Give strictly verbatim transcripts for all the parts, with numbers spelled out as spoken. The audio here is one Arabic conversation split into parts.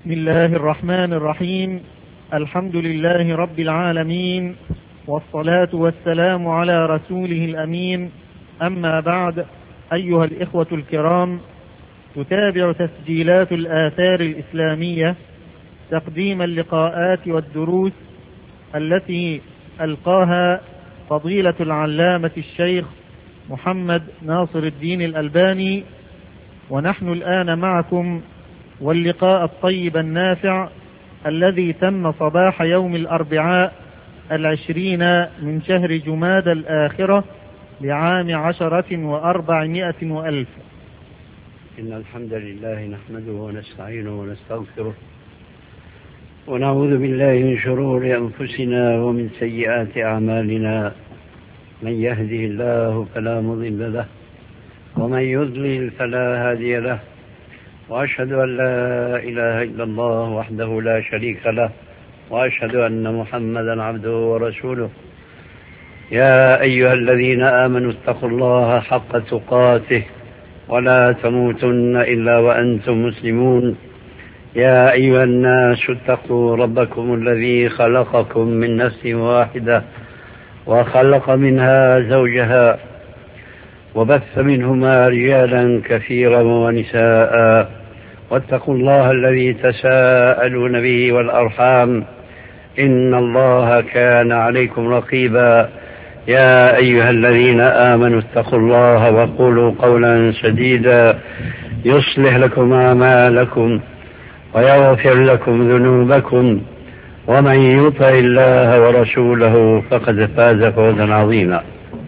بسم الله الرحمن الرحيم. الحمد لله رب العالمين، والصلاة والسلام على رسوله الأمين. أما بعد، أيها الإخوة الكرام، تتابع تسجيلات الآثار الإسلامية تقديم اللقاءات والدروس التي ألقاها فضيلة العلامة الشيخ محمد ناصر الدين الألباني، ونحن الآن معكم واللقاء الطيب النافع الذي تم صباح يوم الأربعاء العشرين من شهر جماد الآخرة لعام عشرة وأربعمائة وألف. إن الحمد لله نحمده ونستعينه ونستغفره ونعوذ بالله من شرور أنفسنا ومن سيئات أعمالنا. من يهده الله فلا مضل له ومن يضلل فلا هادي له، وأشهد أن لا إله إلا الله وحده لا شريك له، وأشهد أن محمدا عبده ورسوله. يا أيها الذين آمنوا اتقوا الله حق تقاته ولا تموتن إلا وأنتم مسلمون. يا أيها الناس اتقوا ربكم الذي خلقكم من نفس واحدة وخلق منها زوجها وبث منهما رجالا كثيرا ونساء، واتقوا الله الذي تساءلون به والأرحام إن الله كان عليكم رقيبا. يا أيها الذين آمنوا اتقوا الله وقولوا قولا سديدا يصلح لكم أعمالكم ويغفر لكم ذنوبكم، ومن يطع الله ورسوله فقد فاز فوزا عظيما.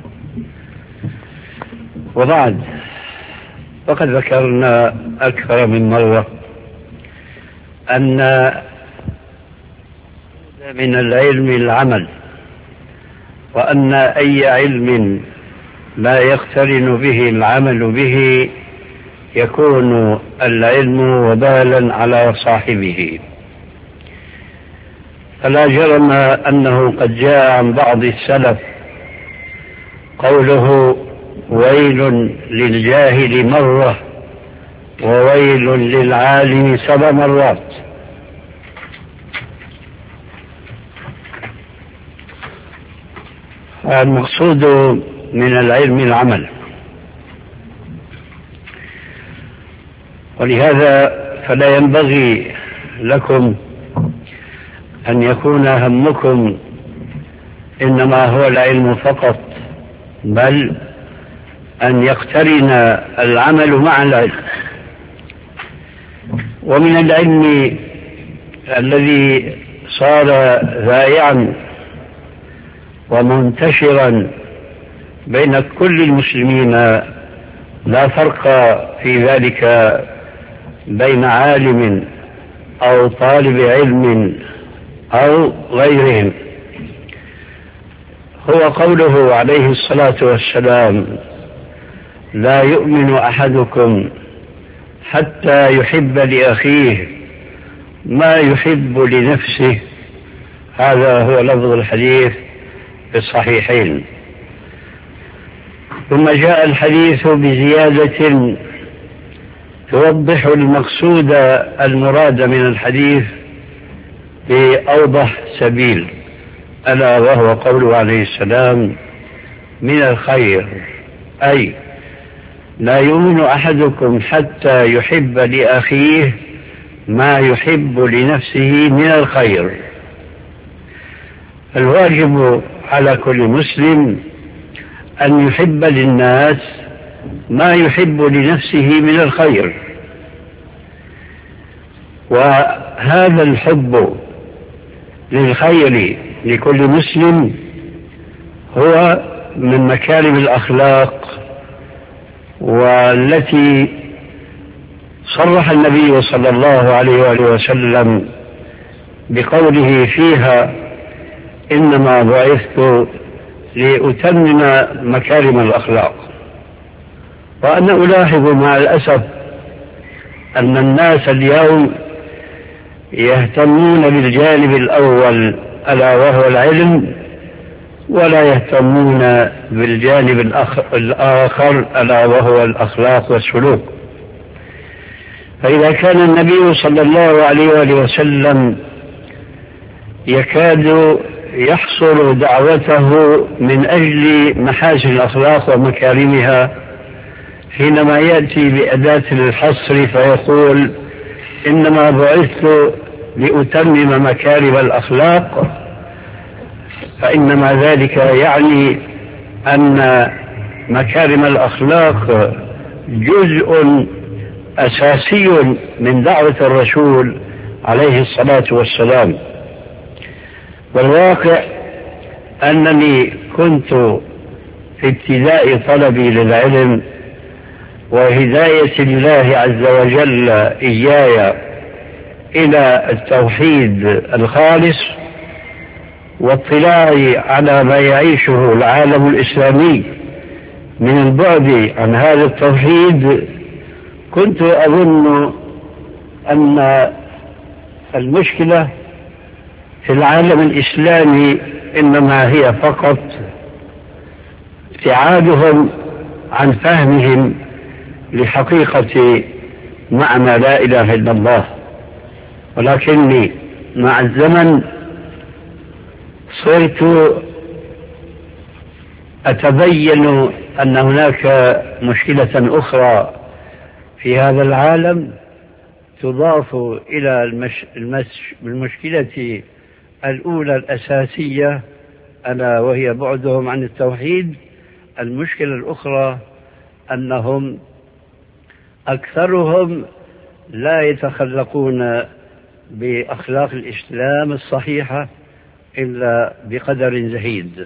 وبعد، فقد ذكرنا أكثر من مرة أن من العلم العمل، وأن أي علم لا يقترن به العمل به يكون العلم وبالا على صاحبه. فلا جرم أنه قد جاء عن بعض السلف قوله: ويل للجاهل مرة وويل للعالم سبع مرات. المقصود من العلم العمل، ولهذا فلا ينبغي لكم أن يكون همكم إنما هو العلم فقط، بل أن يقترن العمل مع العلم. ومن العلم الذي صار ذائعا ومنتشرا بين كل المسلمين، لا فرق في ذلك بين عالم أو طالب علم أو غيرهم، هو قوله عليه الصلاة والسلام: لا يؤمن أحدكم حتى يحب لأخيه ما يحب لنفسه. هذا هو لفظ الحديث في الصحيحين. ثم جاء الحديث بزيادة توضح المقصود المراد من الحديث بأوضح سبيل، ألا وهو قوله عليه السلام: من الخير، أي لا يؤمن أحدكم حتى يحب لأخيه ما يحب لنفسه من الخير. الواجب على كل مسلم أن يحب للناس ما يحب لنفسه من الخير، وهذا الحب للخير لكل مسلم هو من مكارم الأخلاق، والتي صرح النبي صلى الله عليه وآله وسلم بقوله فيها: إنما بعثت لأتمم مكارم الأخلاق. وأنا ألاحظ مع الأسف أن الناس اليوم يهتمون بالجانب الأول ألا وهو العلم، ولا يهتمون بالجانب الآخر ألا وهو الأخلاق والسلوك. فإذا كان النبي صلى الله عليه وآله وسلم يكاد يحصر دعوته من أجل محاسن الأخلاق ومكارمها حينما يأتي بأداة الحصر فيقول إنما بعثت لأتمم مكارم الأخلاق، فإنما ذلك يعني أن مكارم الأخلاق جزء أساسي من دعوة الرسول عليه الصلاة والسلام. والواقع أنني كنت في ابتداء طلبي للعلم وهداية الله عز وجل إياي إلى التوحيد الخالص واطلاعي على ما يعيشه العالم الإسلامي من البعد عن هذا التوحيد، كنت أظن أن المشكلة في العالم الإسلامي إنما هي فقط ابتعادهم عن فهمهم لحقيقة معنى لا إله إلا الله. ولكني مع الزمن صرت أتبين أن هناك مشكلة أخرى في هذا العالم تضاف إلى المش... المش... المشكلة الأولى الأساسية، ألا وهي بعدهم عن التوحيد. المشكلة الأخرى أنهم أكثرهم لا يتخلقون بأخلاق الإسلام الصحيحة إلا بقدر زهيد.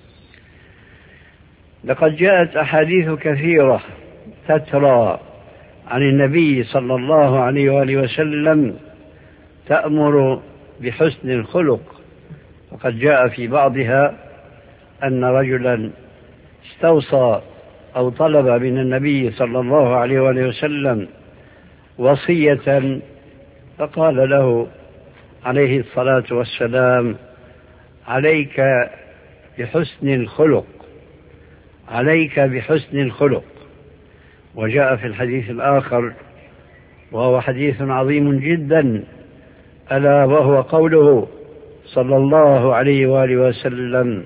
لقد جاءت أحاديث كثيرة تترى عن النبي صلى الله عليه وآله وسلم تأمر بحسن الخلق، وقد جاء في بعضها أن رجلا استوصى أو طلب من النبي صلى الله عليه وآله وسلم وصية، فقال له عليه الصلاة والسلام: عليك بحسن الخلق، عليك بحسن الخلق. وجاء في الحديث الآخر وهو حديث عظيم جدا، ألا وهو قوله صلى الله عليه وآله وسلم: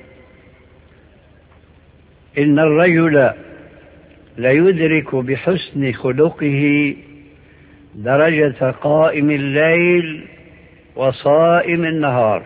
إن الرجل ليدرك بحسن خلقه درجة قائم الليل وصائم النهار.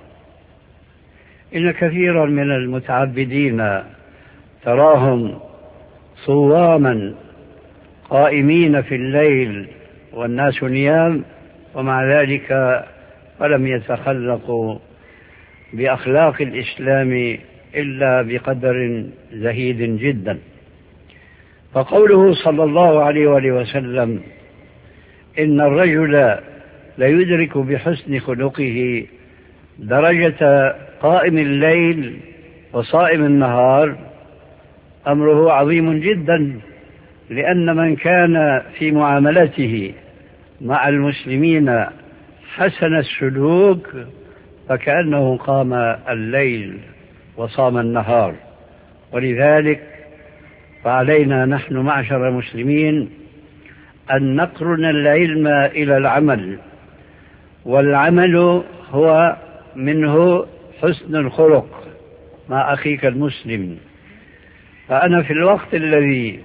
إن كثيرا من المتعبدين تراهم صواما قائمين في الليل والناس نيام، ومع ذلك فلم يتخلقوا بأخلاق الإسلام إلا بقدر زهيد جدا. فقوله صلى الله عليه وآله وسلم: إن الرجل ليدرك بحسن خلقه درجة قائم الليل وصائم النهار، أمره عظيم جدا، لأن من كان في معاملته مع المسلمين حسن السلوك فكأنه قام الليل وصام النهار. ولذلك فعلينا نحن معشر المسلمين أن نقرن العلم إلى العمل، والعمل هو منه حسن الخلق مع أخيك المسلم. فأنا في الوقت الذي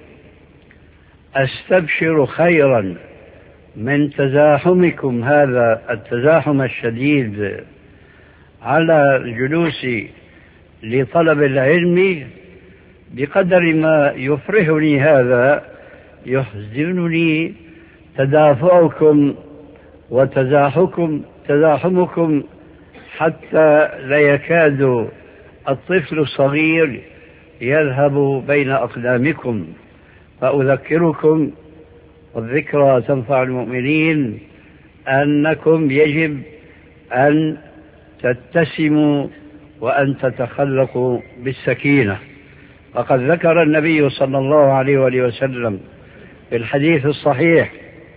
أستبشر خيرا من تزاحمكم هذا التزاحم الشديد على الجلوس لطلب العلم، بقدر ما يفرحني هذا يحزنني تدافعكم وتزاحمكم تزاحمكم حتى لا يكاد الطفل الصغير يذهب بين أقدامكم. فأذكركم، والذكرى تنفع المؤمنين، أنكم يجب أن تتسموا وأن تتخلقوا بالسكينة. فقد ذكر النبي صلى الله عليه وآله وسلم في الحديث الصحيح: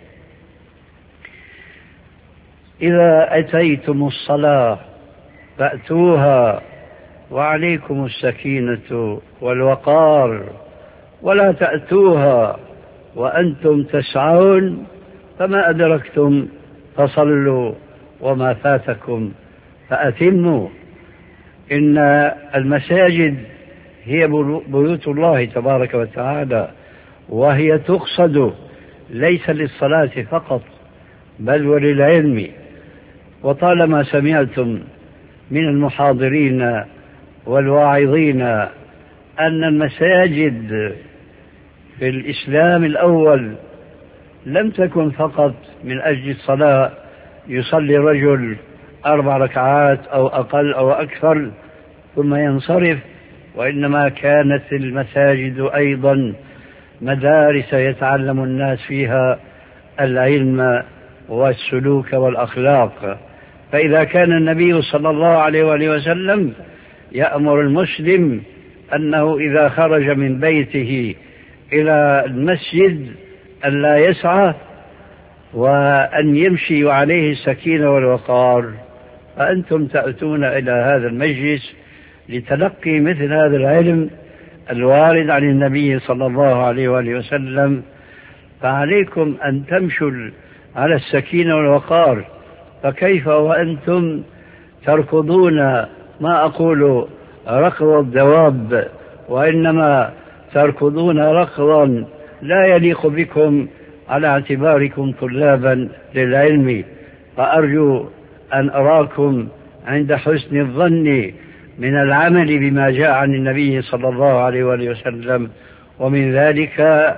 إذا أتيتم الصلاة فأتوها وعليكم السكينة والوقار، ولا تأتوها وأنتم تسعون فما أدركتم فصلوا وما فاتكم فأتموا. إن المساجد هي بيوت الله تبارك وتعالى، وهي تقصد ليس للصلاة فقط بل وللعلم. وطالما سمعتم من المحاضرين والواعظين أن المساجد في الإسلام الأول لم تكن فقط من أجل الصلاة، يصلي رجل أربع ركعات أو أقل أو أكثر ثم ينصرف، وإنما كانت المساجد أيضا مدارس يتعلم الناس فيها العلم والسلوك والأخلاق. فإذا كان النبي صلى الله عليه وآله وسلم يأمر المسلم أنه إذا خرج من بيته إلى المسجد أن لا يسعى وأن يمشي عليه السكينة والوقار، فأنتم تأتون إلى هذا المجلس لتلقي مثل هذا العلم الوارد عن النبي صلى الله عليه وآله وسلم، فعليكم أن تمشوا على السكينة والوقار. فكيف وأنتم تركضون، ما أقول ركض الدواب، وإنما تركضون ركضا لا يليق بكم على اعتباركم طلابا للعلم. فأرجو أن أراكم عند حسن الظن من العمل بما جاء عن النبي صلى الله عليه وآله وسلم، ومن ذلك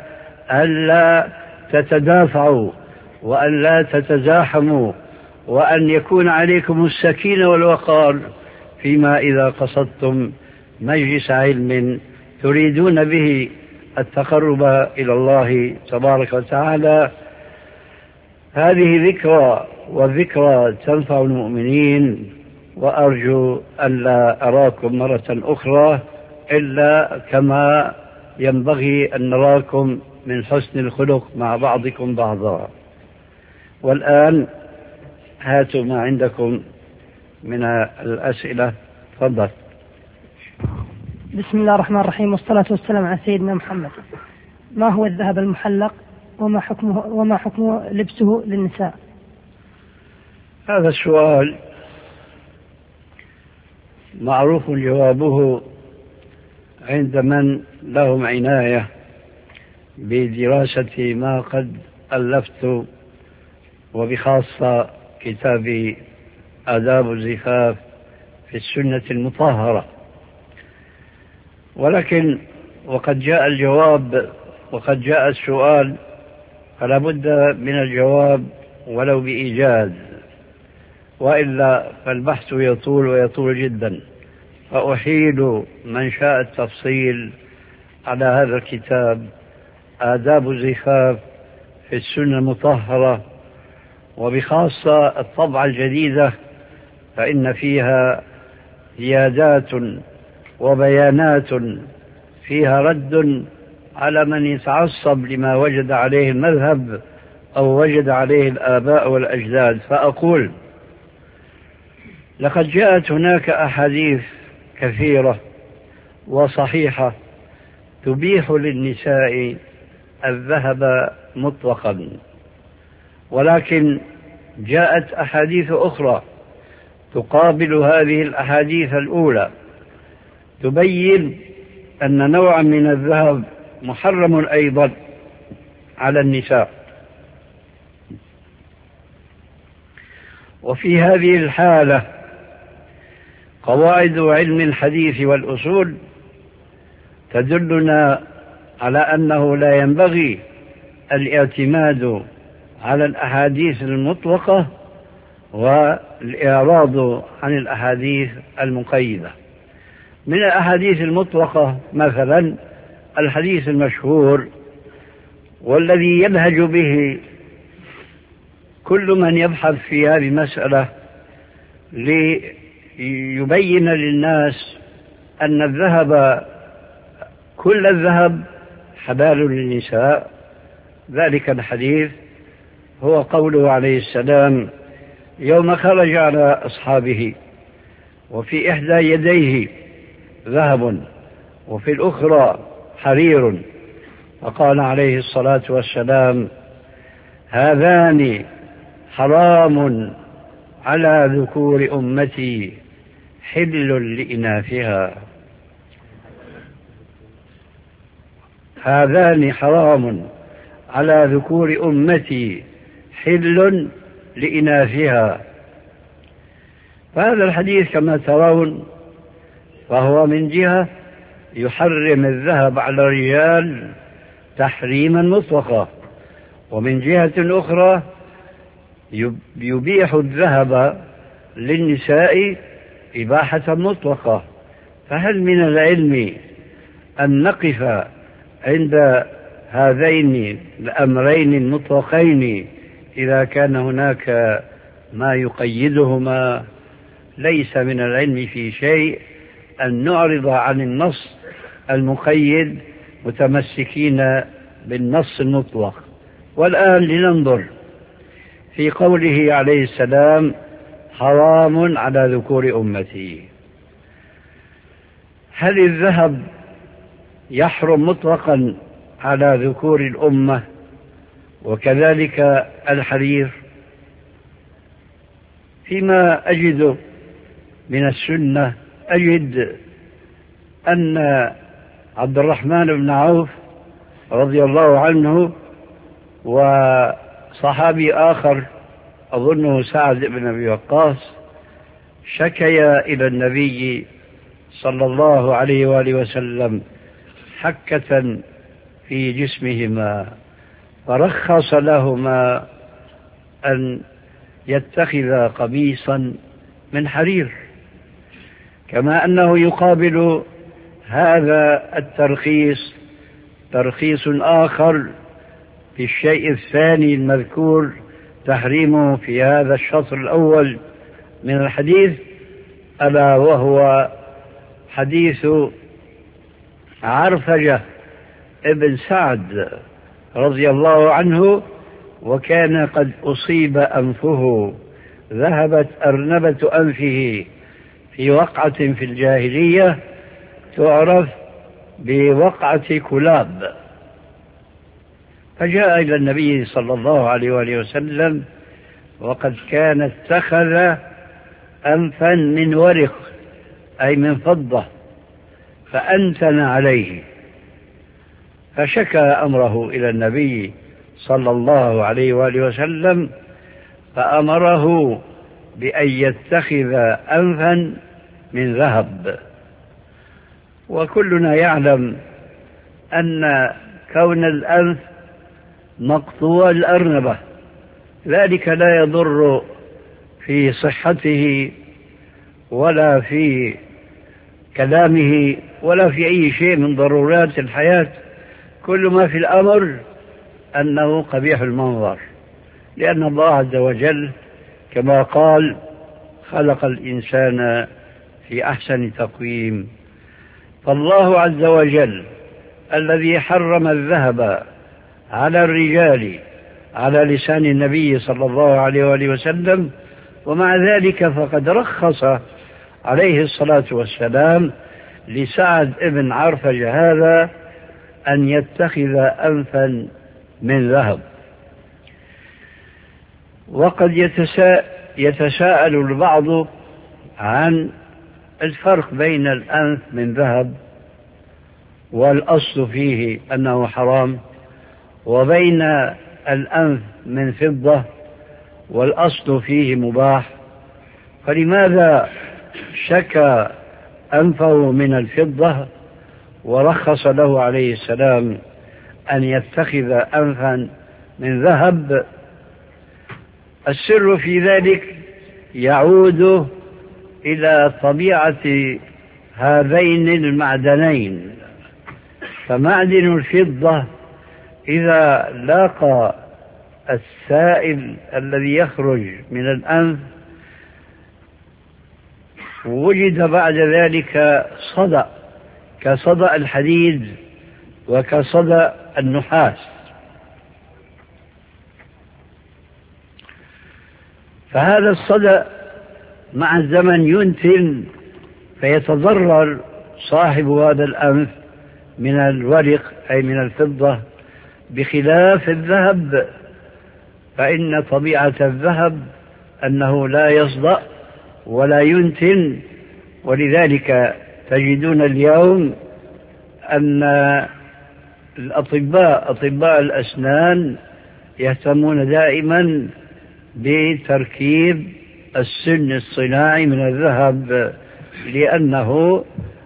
ألا تتدافعوا وأن لا تتزاحموا، وأن يكون عليكم السكينة والوقار فيما إذا قصدتم مجلس علم تريدون به التقرب إلى الله تبارك وتعالى. هذه ذكرى، والذكرى تنفع المؤمنين، وأرجو أن لا أراكم مرة أخرى إلا كما ينبغي أن نراكم من حسن الخلق مع بعضكم بعضا. والآن هاتوا ما عندكم من الأسئلة. تفضل. بسم الله الرحمن الرحيم، والصلاة والسلام على سيدنا محمد. ما هو الذهب المحلق وما حكمه وما حكمه لبسه للنساء؟ هذا السؤال معروف جوابه عند من لهم عناية بدراسة ما قد ألفت، وبخاصة كتاب آداب الزفاف في السنة المطهرة. ولكن وقد جاء الجواب وقد جاء السؤال، فلا بد من الجواب ولو بإيجاز، وإلا فالبحث يطول ويطول جدا. فأحيل من شاء التفصيل على هذا الكتاب آداب الزفاف في السنة المطهرة، وبخاصة الطبعة الجديدة، فإن فيها زيادات وبيانات فيها رد على من يتعصب لما وجد عليه المذهب أو وجد عليه الآباء والأجداد. فأقول لقد جاءت هناك أحاديث كثيرة وصحيحة تبيح للنساء الذهب مطلقا، ولكن جاءت أحاديث أخرى تقابل هذه الأحاديث الأولى تبين أن نوعا من الذهب محرم أيضا على النساء. وفي هذه الحالة قواعد علم الحديث والأصول تدلنا على أنه لا ينبغي الاعتماد على الأحاديث المطلقة والإعراض عن الأحاديث المقيدة. من الأحاديث المطلقة مثلا الحديث المشهور والذي ينهج به كل من يبحث في هذه المسألة ليبين للناس أن الذهب كل الذهب حلال للنساء. ذلك الحديث هو قوله عليه السلام يوم خرج على أصحابه وفي إحدى يديه ذهب وفي الأخرى حرير، فقال عليه الصلاة والسلام هذان حرام على ذكور أمتي حل لإناثها. هذان حرام على ذكور أمتي حل لإناثها. فهذا الحديث كما ترون فهو من جهة يحرم الذهب على الرجال تحريما مطلقا، ومن جهة أخرى يبيح الذهب للنساء إباحة مطلقة. فهل من العلم أن نقف عند هذين الأمرين المطلقين إذا كان هناك ما يقيدهما؟ ليس من العلم في شيء أن نعرض عن النص المقيد متمسكين بالنص المطلق. والآن لننظر في قوله عليه السلام حرام على ذكور أمتي. هل الذهب يحرم مطلقا على ذكور الأمة وكذلك الحرير؟ فيما أجد من السنة أجد أن عبد الرحمن بن عوف رضي الله عنه وصحابي آخر أظنه سعد بن أبي وقاص شكيا إلى النبي صلى الله عليه وآله وسلم حكة في جسمهما، فرخص لهما أن يتخذ قميصا من حرير، كما أنه يقابل هذا الترخيص ترخيص آخر في الشيء الثاني المذكور تحريمه في هذا الشطر الأول من الحديث، ألا وهو حديث عرفجة ابن سعد رضي الله عنه، وكان قد أصيب أنفه، ذهبت أرنبة أنفه في وقعة في الجاهلية تعرف بوقعة كلاب، فجاء إلى النبي صلى الله عليه وآله وسلم وقد كان اتخذ أنفا من ورق أي من فضة فأنتن عليه، فشكى أمره إلى النبي صلى الله عليه وآله وسلم فأمره بأن يتخذ أنفا من ذهب. وكلنا يعلم أن كون الأنف مقطوع الأرنبة ذلك لا يضر في صحته ولا في كلامه ولا في أي شيء من ضرورات الحياة، كل ما في الأمر أنه قبيح المنظر، لأن الله عز وجل كما قال خلق الإنسان في أحسن تقويم. فالله عز وجل الذي حرم الذهب على الرجال على لسان النبي صلى الله عليه وآله وسلم، ومع ذلك فقد رخص عليه الصلاة والسلام لسعد ابن عرفجة هذا أن يتخذ أنفا من ذهب. وقد يتساءل البعض عن الفرق بين الأنف من ذهب والأصل فيه أنه حرام، وبين الأنف من فضة والأصل فيه مباح، فلماذا شكى أنفه من الفضة ورخص له عليه السلام أن يتخذ أنفا من ذهب؟ السر في ذلك يعود إلى طبيعة هذين المعدنين. فمعدن الفضة إذا لاقى السائل الذي يخرج من الأنف وجد بعد ذلك صدأ كصدأ الحديد وكصدأ النحاس، فهذا الصدأ مع الزمن ينتن فيتضرر صاحب هذا الأنف من الورق أي من الفضة، بخلاف الذهب فإن طبيعة الذهب أنه لا يصدأ ولا ينتن، ولذلك تجدون اليوم أن الأطباء أطباء الأسنان يهتمون دائما بتركيب السن الصناعي من الذهب، لأنه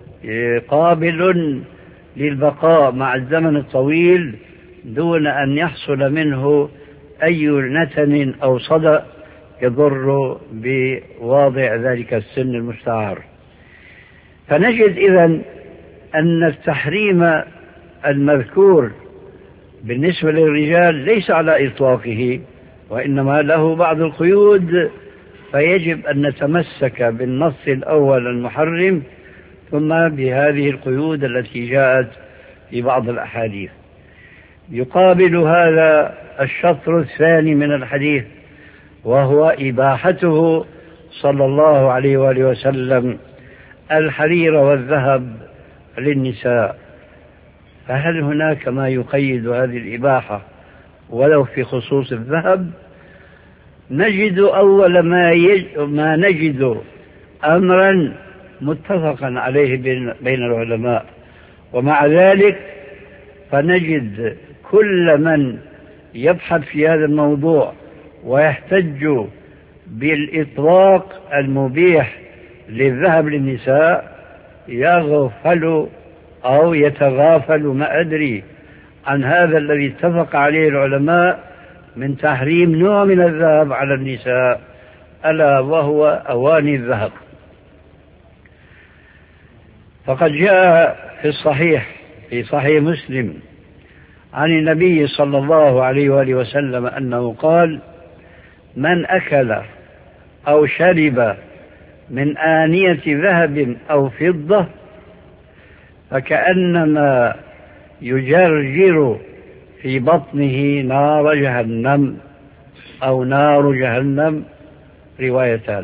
قابل للبقاء مع الزمن الطويل دون أن يحصل منه أي نتن أو صدأ يضر بواضع ذلك السن المستعار. فنجد إذن أن التحريم المذكور بالنسبة للرجال ليس على إطلاقه، وإنما له بعض القيود، فيجب أن نتمسك بالنص الأول المحرم ثم بهذه القيود التي جاءت في بعض الأحاديث. يقابل هذا الشطر الثاني من الحديث، وهو إباحته صلى الله عليه وآله وسلم الحرير والذهب للنساء. فهل هناك ما يقيد هذه الإباحة ولو في خصوص الذهب؟ نجد أول ما, يج... ما نجد أمرا متفقا عليه بين, بين العلماء، ومع ذلك فنجد كل من يبحث في هذا الموضوع ويحتج بالإطلاق المبيح للذهب للنساء يغفل أو يتغافل ما أدري عن هذا الذي اتفق عليه العلماء من تحريم نوع من الذهب على النساء، ألا وهو أواني الذهب. فقد جاء في الصحيح في صحيح مسلم عن النبي صلى الله عليه وآله وسلم أنه قال: من أكل أو شرب من آنية ذهب أو فضة فكأنما يجرجر في بطنه نار جهنم أو نار جهنم، روايتان.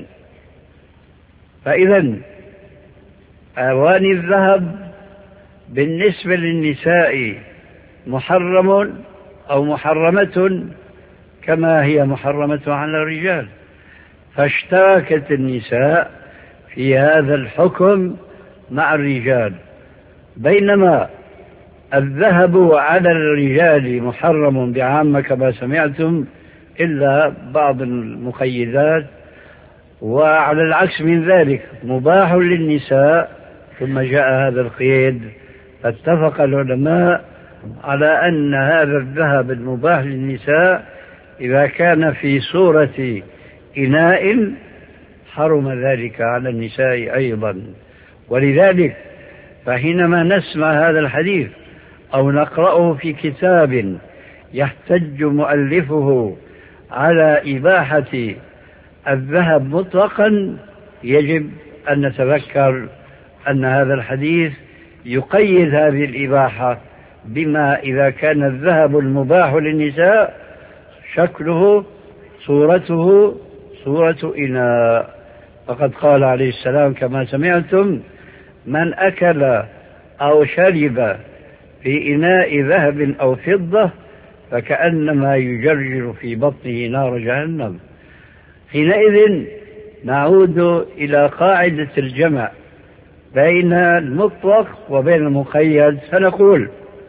فإذا أواني الذهب بالنسبة للنساء محرم أو محرمة كما هي محرمة على الرجال، فاشتركت النساء في هذا الحكم مع الرجال، بينما الذهب على الرجال محرم بعامة كما سمعتم إلا بعض المقيدات، وعلى العكس من ذلك مباح للنساء ثم جاء هذا القيد. فاتفق العلماء على أن هذا الذهب المباح للنساء إذا كان في صورة إناء حرم ذلك على النساء أيضا. ولذلك فحينما نسمع هذا الحديث أو نقرأه في كتاب يحتج مؤلفه على إباحة الذهب مطلقا يجب أن نتذكر أن هذا الحديث يقيد هذه الإباحة بما إذا كان الذهب المباح للنساء شكله صورته صورة إناء. فقد قال عليه السلام كما سمعتم: من أكل أو شرب في إناء ذهب أو فضة فكأنما يجرجر في بطنه نار جهنم. حينئذ نعود إلى قاعدة الجمع بين المطلق وبين المقيد، فنقول: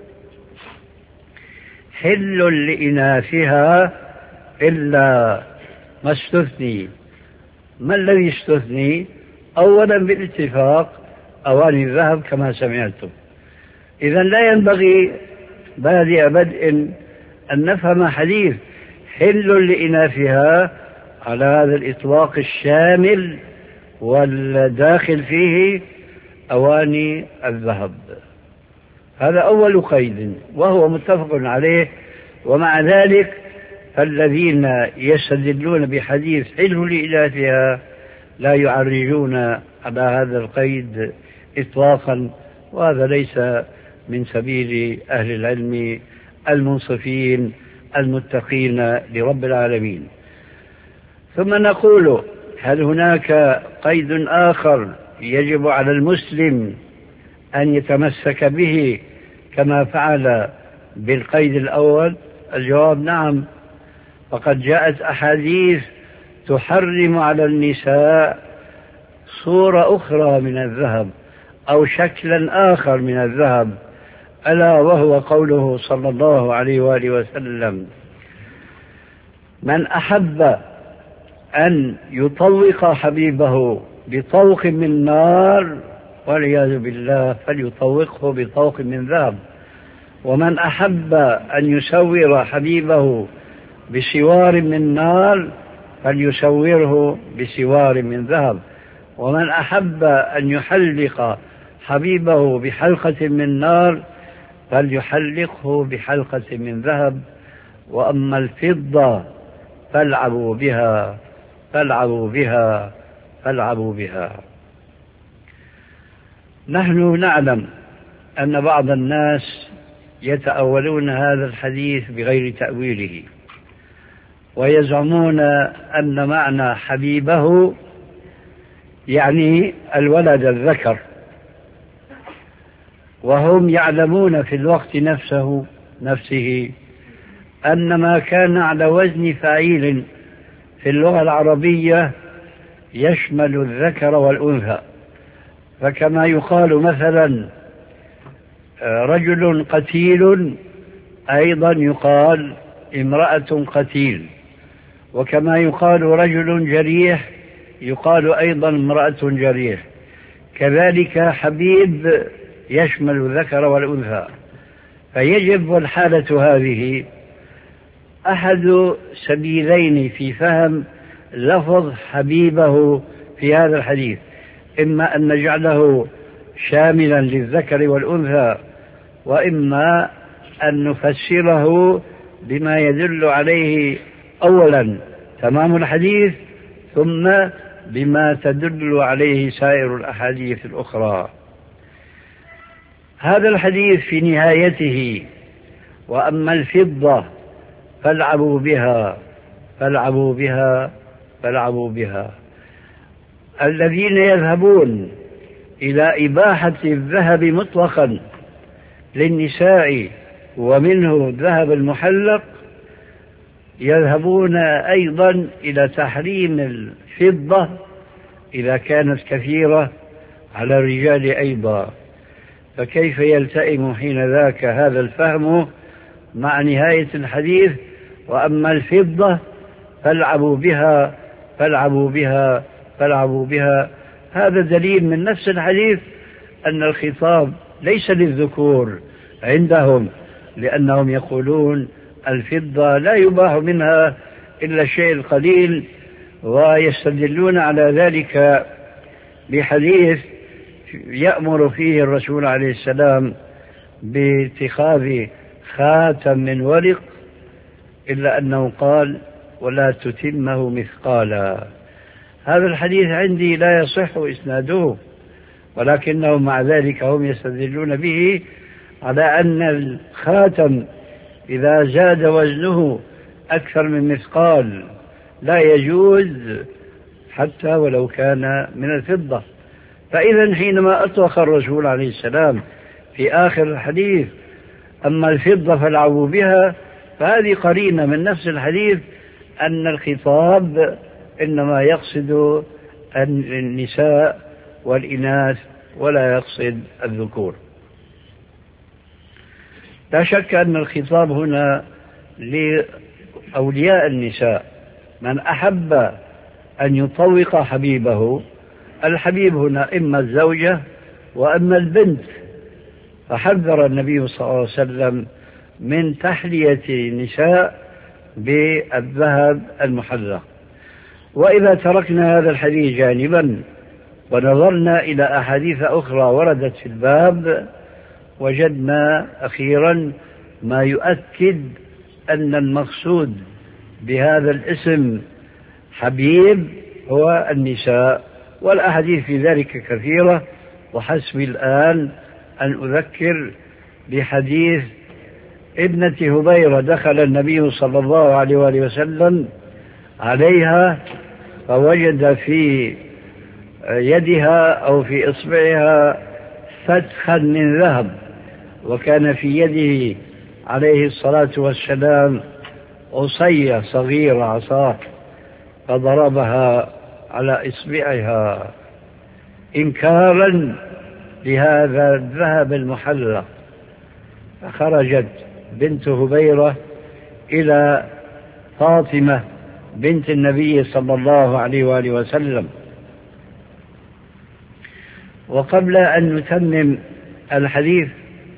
حل لإناثها إلا ما استثني. ما الذي استثني؟ أولا بالاتفاق أواني الذهب كما سمعتم. إذا لا ينبغي بادئ بدء أن نفهم حديث حل لإناثها على هذا الإطلاق الشامل والداخل فيه أواني الذهب. هذا أول قيد وهو متفق عليه. ومع ذلك فالذين يستدلون بحديث حل لإناثها لا يعرجون على هذا القيد إطلاقا، وهذا ليس من سبيل أهل العلم المنصفين المتقين لرب العالمين. ثم نقول: هل هناك قيد آخر يجب على المسلم أن يتمسك به كما فعل بالقيد الأول؟ الجواب نعم. فقد جاءت أحاديث تحرم على النساء صورة أخرى من الذهب أو شكلا آخر من الذهب، ألا وهو قوله صلى الله عليه وآله وسلم: من أحب أن يطوق حبيبه بطوق من نار والعياذ بالله فليطوقه بطوق من ذهب، ومن أحب أن يسور حبيبه بسوار من نار فليسوره بسوار من ذهب، ومن أحب أن يحلق حبيبه بحلقة من نار فليحلقه بحلقة من ذهب، وأما الفضة فالعبوا بها فالعبوا بها فالعبوا بها. نحن نعلم أن بعض الناس يتأولون هذا الحديث بغير تأويله، ويزعمون أن معنى حبيبه يعني الولد الذكر، وهم يعلمون في الوقت نفسه نفسه أن ما كان على وزن فعيل في اللغة العربية يشمل الذكر والأنثى، فكما يقال مثلا رجل قتيل أيضا يقال امرأة قتيل، وكما يقال رجل جريح يقال أيضا امرأة جريح، كذلك حبيب يشمل الذكر والأنثى. فيجب والحالة هذه أحد سبيلين في فهم لفظ حبيبه في هذا الحديث، إما أن نجعله شاملا للذكر والأنثى، وإما أن نفسره بما يدل عليه أولا تمام الحديث، ثم بما تدل عليه سائر الأحاديث الأخرى. هذا الحديث في نهايته: وأما الفضة فالعبوا بها فالعبوا بها فالعبوا بها. الذين يذهبون إلى إباحة الذهب مطلقا للنساء ومنه الذهب المحلق يذهبون أيضا إلى تحريم الفضة إذا كانت كثيرة على الرجال أيضا، فكيف يلتئم حين ذاك هذا الفهم مع نهاية الحديث: وأما الفضة فالعبوا بها فالعبوا بها فالعبوا بها. هذا دليل من نفس الحديث أن الخطاب ليس للذكور عندهم، لأنهم يقولون الفضة لا يباح منها إلا الشيء القليل، ويستدلون على ذلك بحديث يأمر فيه الرسول عليه السلام باتخاذ خاتم من ورق، إلا أنه قال: ولا تتمه مثقالا. هذا الحديث عندي لا يصح إسناده، ولكنهم مع ذلك هم يستدلون به على أن الخاتم إذا زاد وزنه أكثر من مثقال لا يجوز حتى ولو كان من الفضة. فإذا حينما أطلق الرسول عليه السلام في آخر الحديث أما الفضة فالعبوا بها، فهذه قرينة من نفس الحديث أن الخطاب إنما يقصد النساء والإناث ولا يقصد الذكور. لا شك أن الخطاب هنا لأولياء النساء، من أحب أن يطوق حبيبه. الحبيب هنا إما الزوجة وإما البنت، فحذر النبي صلى الله عليه وسلم من تحلية النساء بالذهب المحلق. وإذا تركنا هذا الحديث جانبا ونظرنا إلى أحاديث أخرى وردت في الباب، وجدنا أخيرا ما يؤكد أن المقصود بهذا الاسم حبيب هو النساء، والأحاديث في ذلك كثيرة. وحسبي الآن أن أذكر بحديث ابنة هبيرة: دخل النبي صلى الله عليه وآله وسلم عليها فوجد في يدها أو في إصبعها فتخا من ذهب، وكان في يده عليه الصلاة والسلام عصية صغيرة عصاه فضربها على إصبعها إنكارا لهذا الذهب المحلق. فخرجت بنت هبيرة إلى فاطمة بنت النبي صلى الله عليه وآله وسلم. وقبل أن نتمم الحديث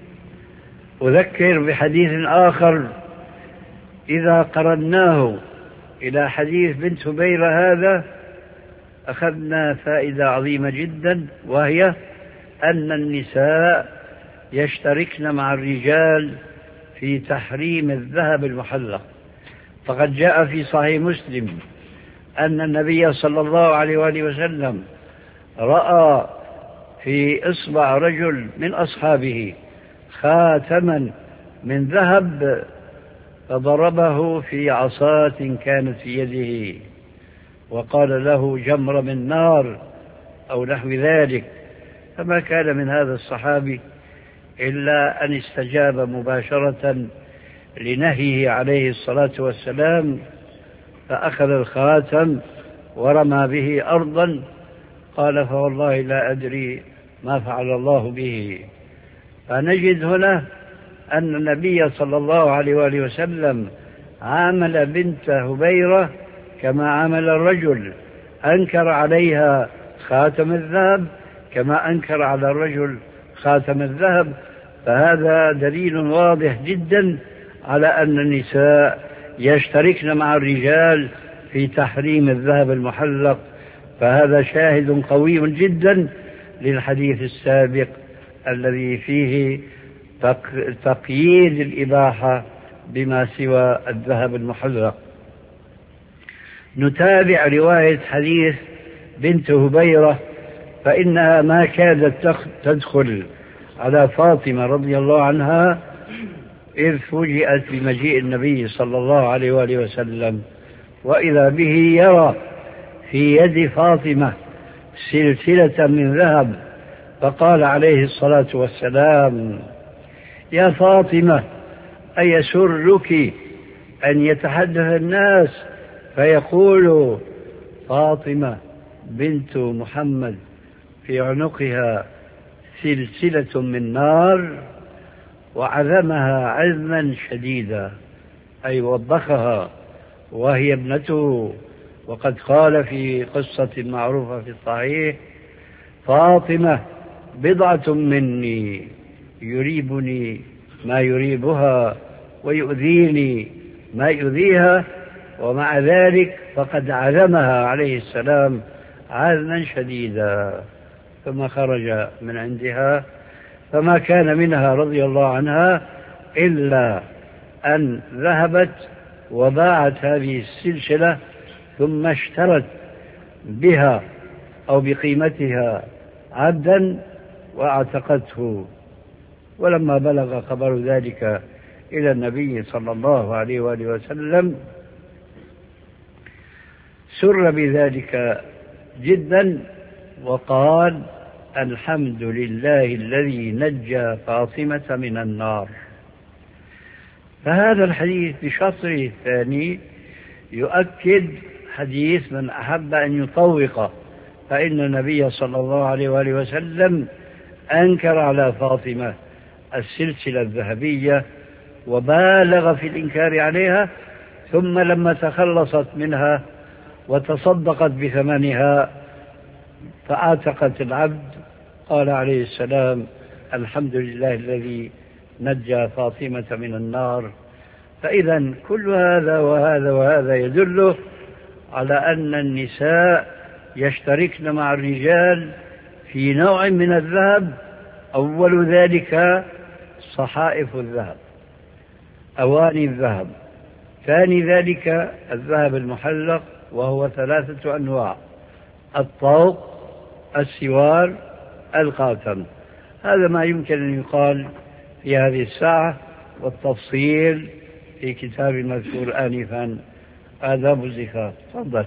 أذكر بحديث آخر إذا قرناه إلى حديث بنت هبيرة هذا أخذنا فائدة عظيمة جدا، وهي أن النساء يشتركن مع الرجال في تحريم الذهب المحلق. فقد جاء في صحيح مسلم أن النبي صلى الله عليه وآله وسلم رأى في إصبع رجل من أصحابه خاتما من ذهب فضربه في عصاة كانت في يده وقال له جمر من نار أو نحو ذلك. فما كان من هذا الصحابي إلا أن استجاب مباشرة لنهيه عليه الصلاة والسلام، فأخذ الخاتم ورمى به أرضا. قال فوالله لا أدري ما فعل الله به. فنجد هنا أن النبي صلى الله عليه وآله وسلم عامل بنت هبيرة كما عامل الرجل، أنكر عليها خاتم الذهب كما أنكر على الرجل خاتم الذهب. فهذا دليل واضح جدا على أن النساء يشتركن مع الرجال في تحريم الذهب المحلق. فهذا شاهد قوي جدا للحديث السابق الذي فيه تقييد الإباحة بما سوى الذهب المحلق. نتابع رواية حديث بنت هبيرة، فإنها ما كادت تدخل على فاطمة رضي الله عنها إذ فوجئت بمجيء النبي صلى الله عليه وآله وسلم، وإذا به يرى في يد فاطمة سلسلة من ذهب. فقال عليه الصلاة والسلام: يا فاطمة، أيسرك أن يتحدث الناس فيقول فاطمة بنت محمد في عنقها سلسلة من نار؟ وعزمها عزما شديدا، أي وبخها وهي ابنته. وقد قال في قصة معروفة في الصحيح: فاطمة بضعة مني يريبني ما يريبها ويؤذيني ما يؤذيها، ومع ذلك فقد عزمها عليه السلام عزما شديدا. ثم خرج من عندها، فما كان منها رضي الله عنها إلا أن ذهبت وباعت هذه السلسلة ثم اشترت بها أو بقيمتها عبدا واعتقته. ولما بلغ خبر ذلك إلى النبي صلى الله عليه وآله وسلم سر بذلك جدا وقال: الحمد لله الذي نجى فاطمة من النار. فهذا الحديث بشطره الثاني يؤكد حديث من أحب أن يطوق، فإن النبي صلى الله عليه وآله وسلم أنكر على فاطمة السلسلة الذهبية وبالغ في الإنكار عليها، ثم لما تخلصت منها وتصدقت بثمنها فأعتقت العبد قال عليه السلام: الحمد لله الذي نجى فاطمة من النار. فإذا كل هذا وهذا وهذا يدل على أن النساء يشتركن مع الرجال في نوع من الذهب. أول ذلك صحائف الذهب، أواني الذهب. ثاني ذلك الذهب المحلق، وهو ثلاثة أنواع: الطوق، السوار، الخاتم. هذا ما يمكن أن يقال في هذه الساعة، والتفصيل في كتاب المذكور آنفا آداب الزفاف. تفضل.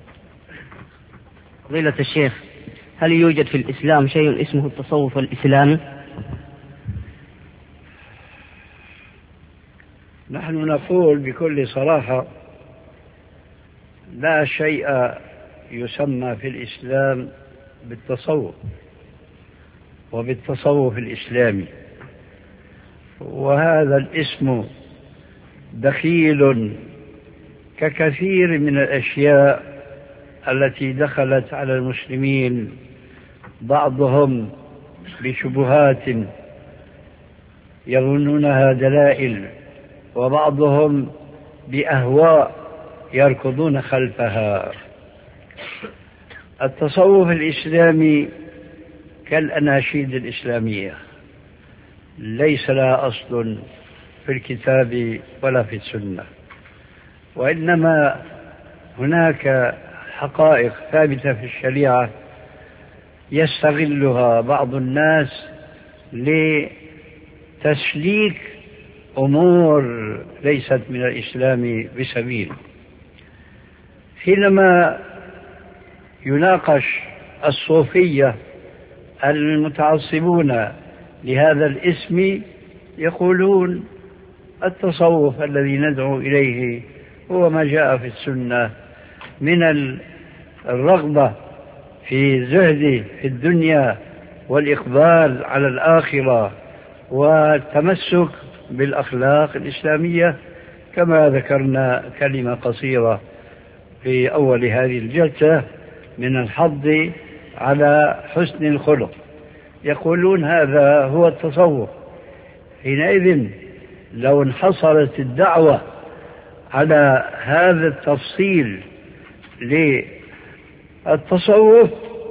فضيلة الشيخ، هل يوجد في الإسلام شيء اسمه التصوف الإسلامي؟ نحن نحن نقول بكل صراحة لا شيء يسمى في الإسلام بالتصوف وبالتصوف الإسلامي، وهذا الاسم دخيل ككثير من الأشياء التي دخلت على المسلمين، بعضهم بشبهات يظنونها دلائل، وبعضهم بأهواء يركضون خلفها. التصوف الإسلامي كالأناشيد الإسلامية، ليس لها أصل في الكتاب ولا في السنة، وإنما هناك حقائق ثابتة في الشريعة يستغلها بعض الناس لتسليك أمور ليست من الإسلام بسبيل. حينما يناقش الصوفية المتعصبون لهذا الاسم يقولون التصوف الذي ندعو إليه هو ما جاء في السنة من الرغبة في الزهد في الدنيا والإقبال على الآخرة والتمسك بالأخلاق الإسلامية، كما ذكرنا كلمة قصيرة في أول هذه الجلسة من الحض على حسن الخلق. يقولون هذا هو التصوف. حينئذ لو انحصرت الدعوة على هذا التفصيل للتصوف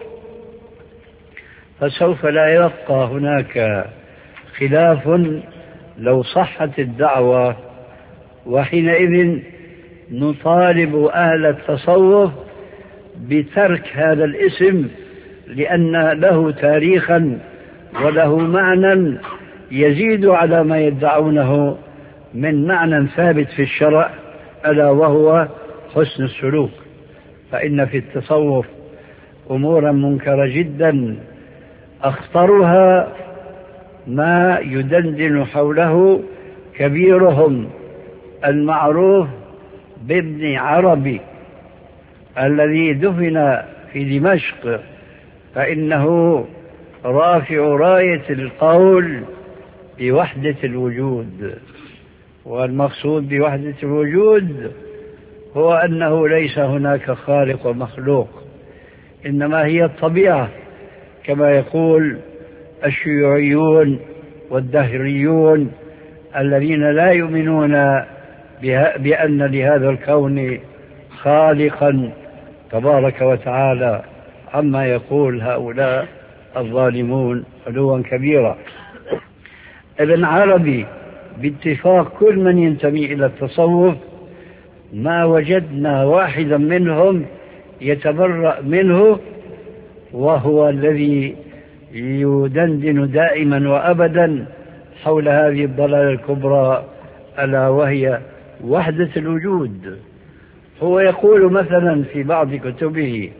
فسوف لا يبقى هناك خلاف لو صحت الدعوة، وحينئذ نطالب أهل التصوف بترك هذا الاسم، لأن له تاريخا وله معنى يزيد على ما يدعونه من معنى ثابت في الشرع، ألا وهو حسن السلوك. فإن في التصوف أمورا منكرة جدا، أخطرها ما يدندن حوله كبيرهم المعروف بابن عربي الذي دفن في دمشق، فإنه رافع راية القول بوحدة الوجود، والمقصود بوحدة الوجود هو أنه ليس هناك خالق ومخلوق، إنما هي الطبيعة، كما يقول الشيوعيون والدهريون الذين لا يؤمنون بأن لهذا الكون خالقا تبارك وتعالى، عما يقول هؤلاء الظالمون علوا كبيرا. ابن عربي باتفاق كل من ينتمي إلى التصوف ما وجدنا واحدا منهم يتبرأ منه، وهو الذي يدندن دائما وأبدا حول هذه الضلالة الكبرى، ألا وهي وحدة الوجود. هو يقول مثلا في بعض كتبه: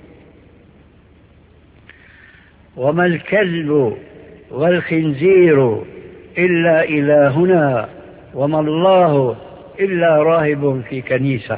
وما الكلب والخنزير إلا إلهنا، وما الله إلا راهب في كنيسة.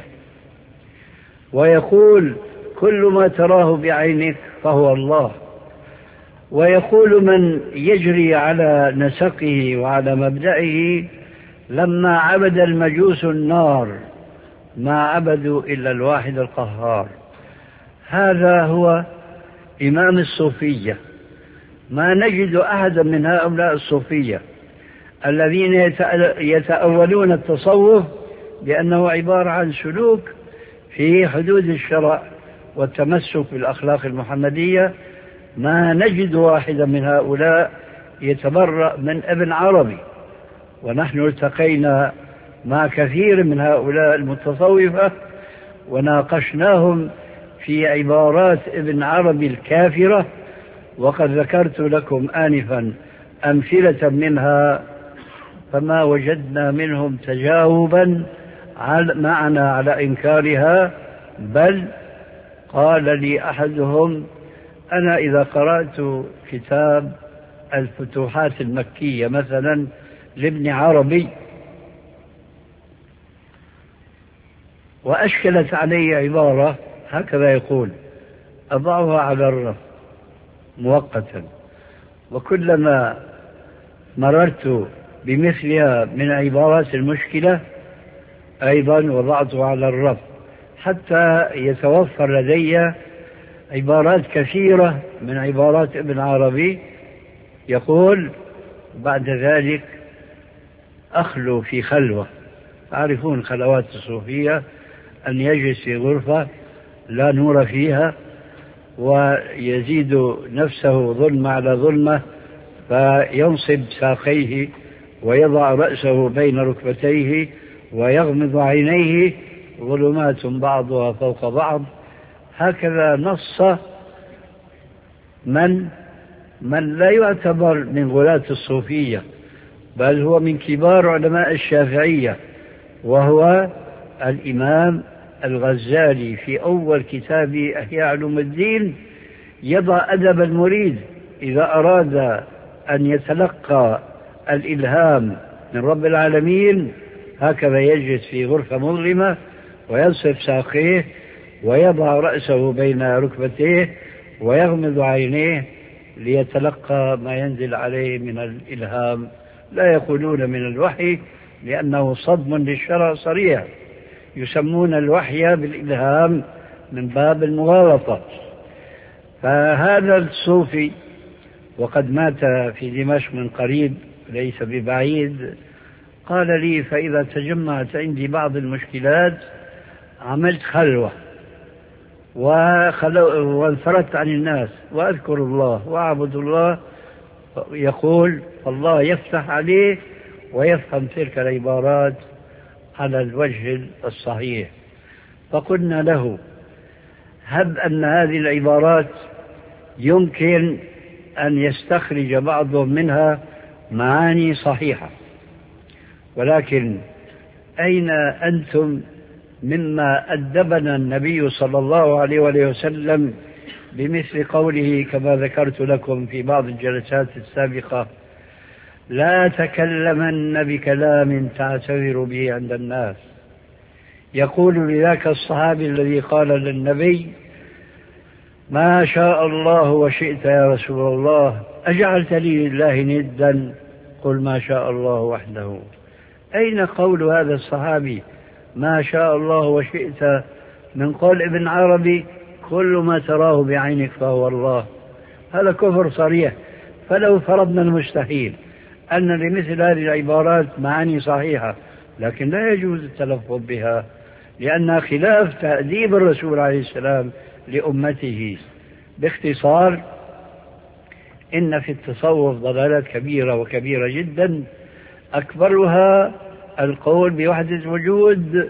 ويقول: كل ما تراه بعينك فهو الله. ويقول: من يجري على نسقه وعلى مبدئه لما عبد المجوس النار ما عبدوا إلا الواحد القهار. هذا هو إمام الصوفية. ما نجد أحدا من هؤلاء الصوفية الذين يتأولون التصوف بأنه عبارة عن سلوك في حدود الشرع والتمسك بالأخلاق المحمدية، ما نجد واحدا من هؤلاء يتبرأ من ابن عربي. ونحن التقينا مع كثير من هؤلاء المتصوفة وناقشناهم في عبارات ابن عربي الكافرة، وقد ذكرت لكم آنفا أمثلة منها، فما وجدنا منهم تجاوبا معنا على إنكارها، بل قال لي أحدهم: أنا إذا قرأت كتاب الفتوحات المكية مثلا لابن عربي وأشكلت علي عبارة هكذا يقول: أضعها على الرف مؤقتا، وكلما مررت بمثلها من عبارات المشكلة أيضا وضعتها على الرف حتى يتوفر لدي عبارات كثيرة من عبارات ابن عربي. يقول: بعد ذلك أخلو في خلوة. تعرفون خلوات الصوفية أن يجلس في غرفة لا نور فيها ويزيد نفسه ظلمة على ظلمة، فينصب ساقيه ويضع رأسه بين ركبتيه ويغمض عينيه، ظلمات بعضها فوق بعض. هكذا نص من من لا يعتبر من غلاة الصوفية، بل هو من كبار علماء الشافعية، وهو الإمام الغزالي في أول كتاب إحياء علوم الدين. يضع أدب المريد إذا أراد أن يتلقى الإلهام من رب العالمين، هكذا يجلس في غرفة مظلمة وينصب ساقيه ويضع رأسه بين ركبتيه ويغمض عينيه ليتلقى ما ينزل عليه من الإلهام. لا يقولون من الوحي لأنه صدم للشرع صريح، يسمون الوحي بالإلهام من باب المغالطة. فهذا الصوفي وقد مات في دمشق من قريب ليس ببعيد قال لي: فإذا تجمعت عندي بعض المشكلات عملت خلوة وانفردت عن الناس وأذكر الله وأعبد الله. يقول: الله يفتح عليه ويفهم تلك العبارات على الوجه الصحيح. فقلنا له: هب أن هذه العبارات يمكن أن يستخرج بعضهم منها معاني صحيحة، ولكن أين أنتم مما أدبنا النبي صلى الله عليه وسلم بمثل قوله كما ذكرت لكم في بعض الجلسات السابقة: لا تكلمن بكلام تعتذر به عند الناس. يقول لذاك الصحابي الذي قال للنبي: ما شاء الله وشئت يا رسول الله، أجعلت لي لله ندا؟ قل ما شاء الله وحده. أين قول هذا الصحابي ما شاء الله وشئت من قول ابن عربي كل ما تراه بعينك فهو الله؟ هذا كفر صريح. فلو فرضنا المستحيل أن لمثل هذه العبارات معاني صحيحة لكن لا يجوز التلفظ بها لأنها خلاف تأديب الرسول عليه السلام لأمته. باختصار، إن في التصوف ضلالات كبيرة وكبيرة جدا، أكبرها القول بوحدة الوجود،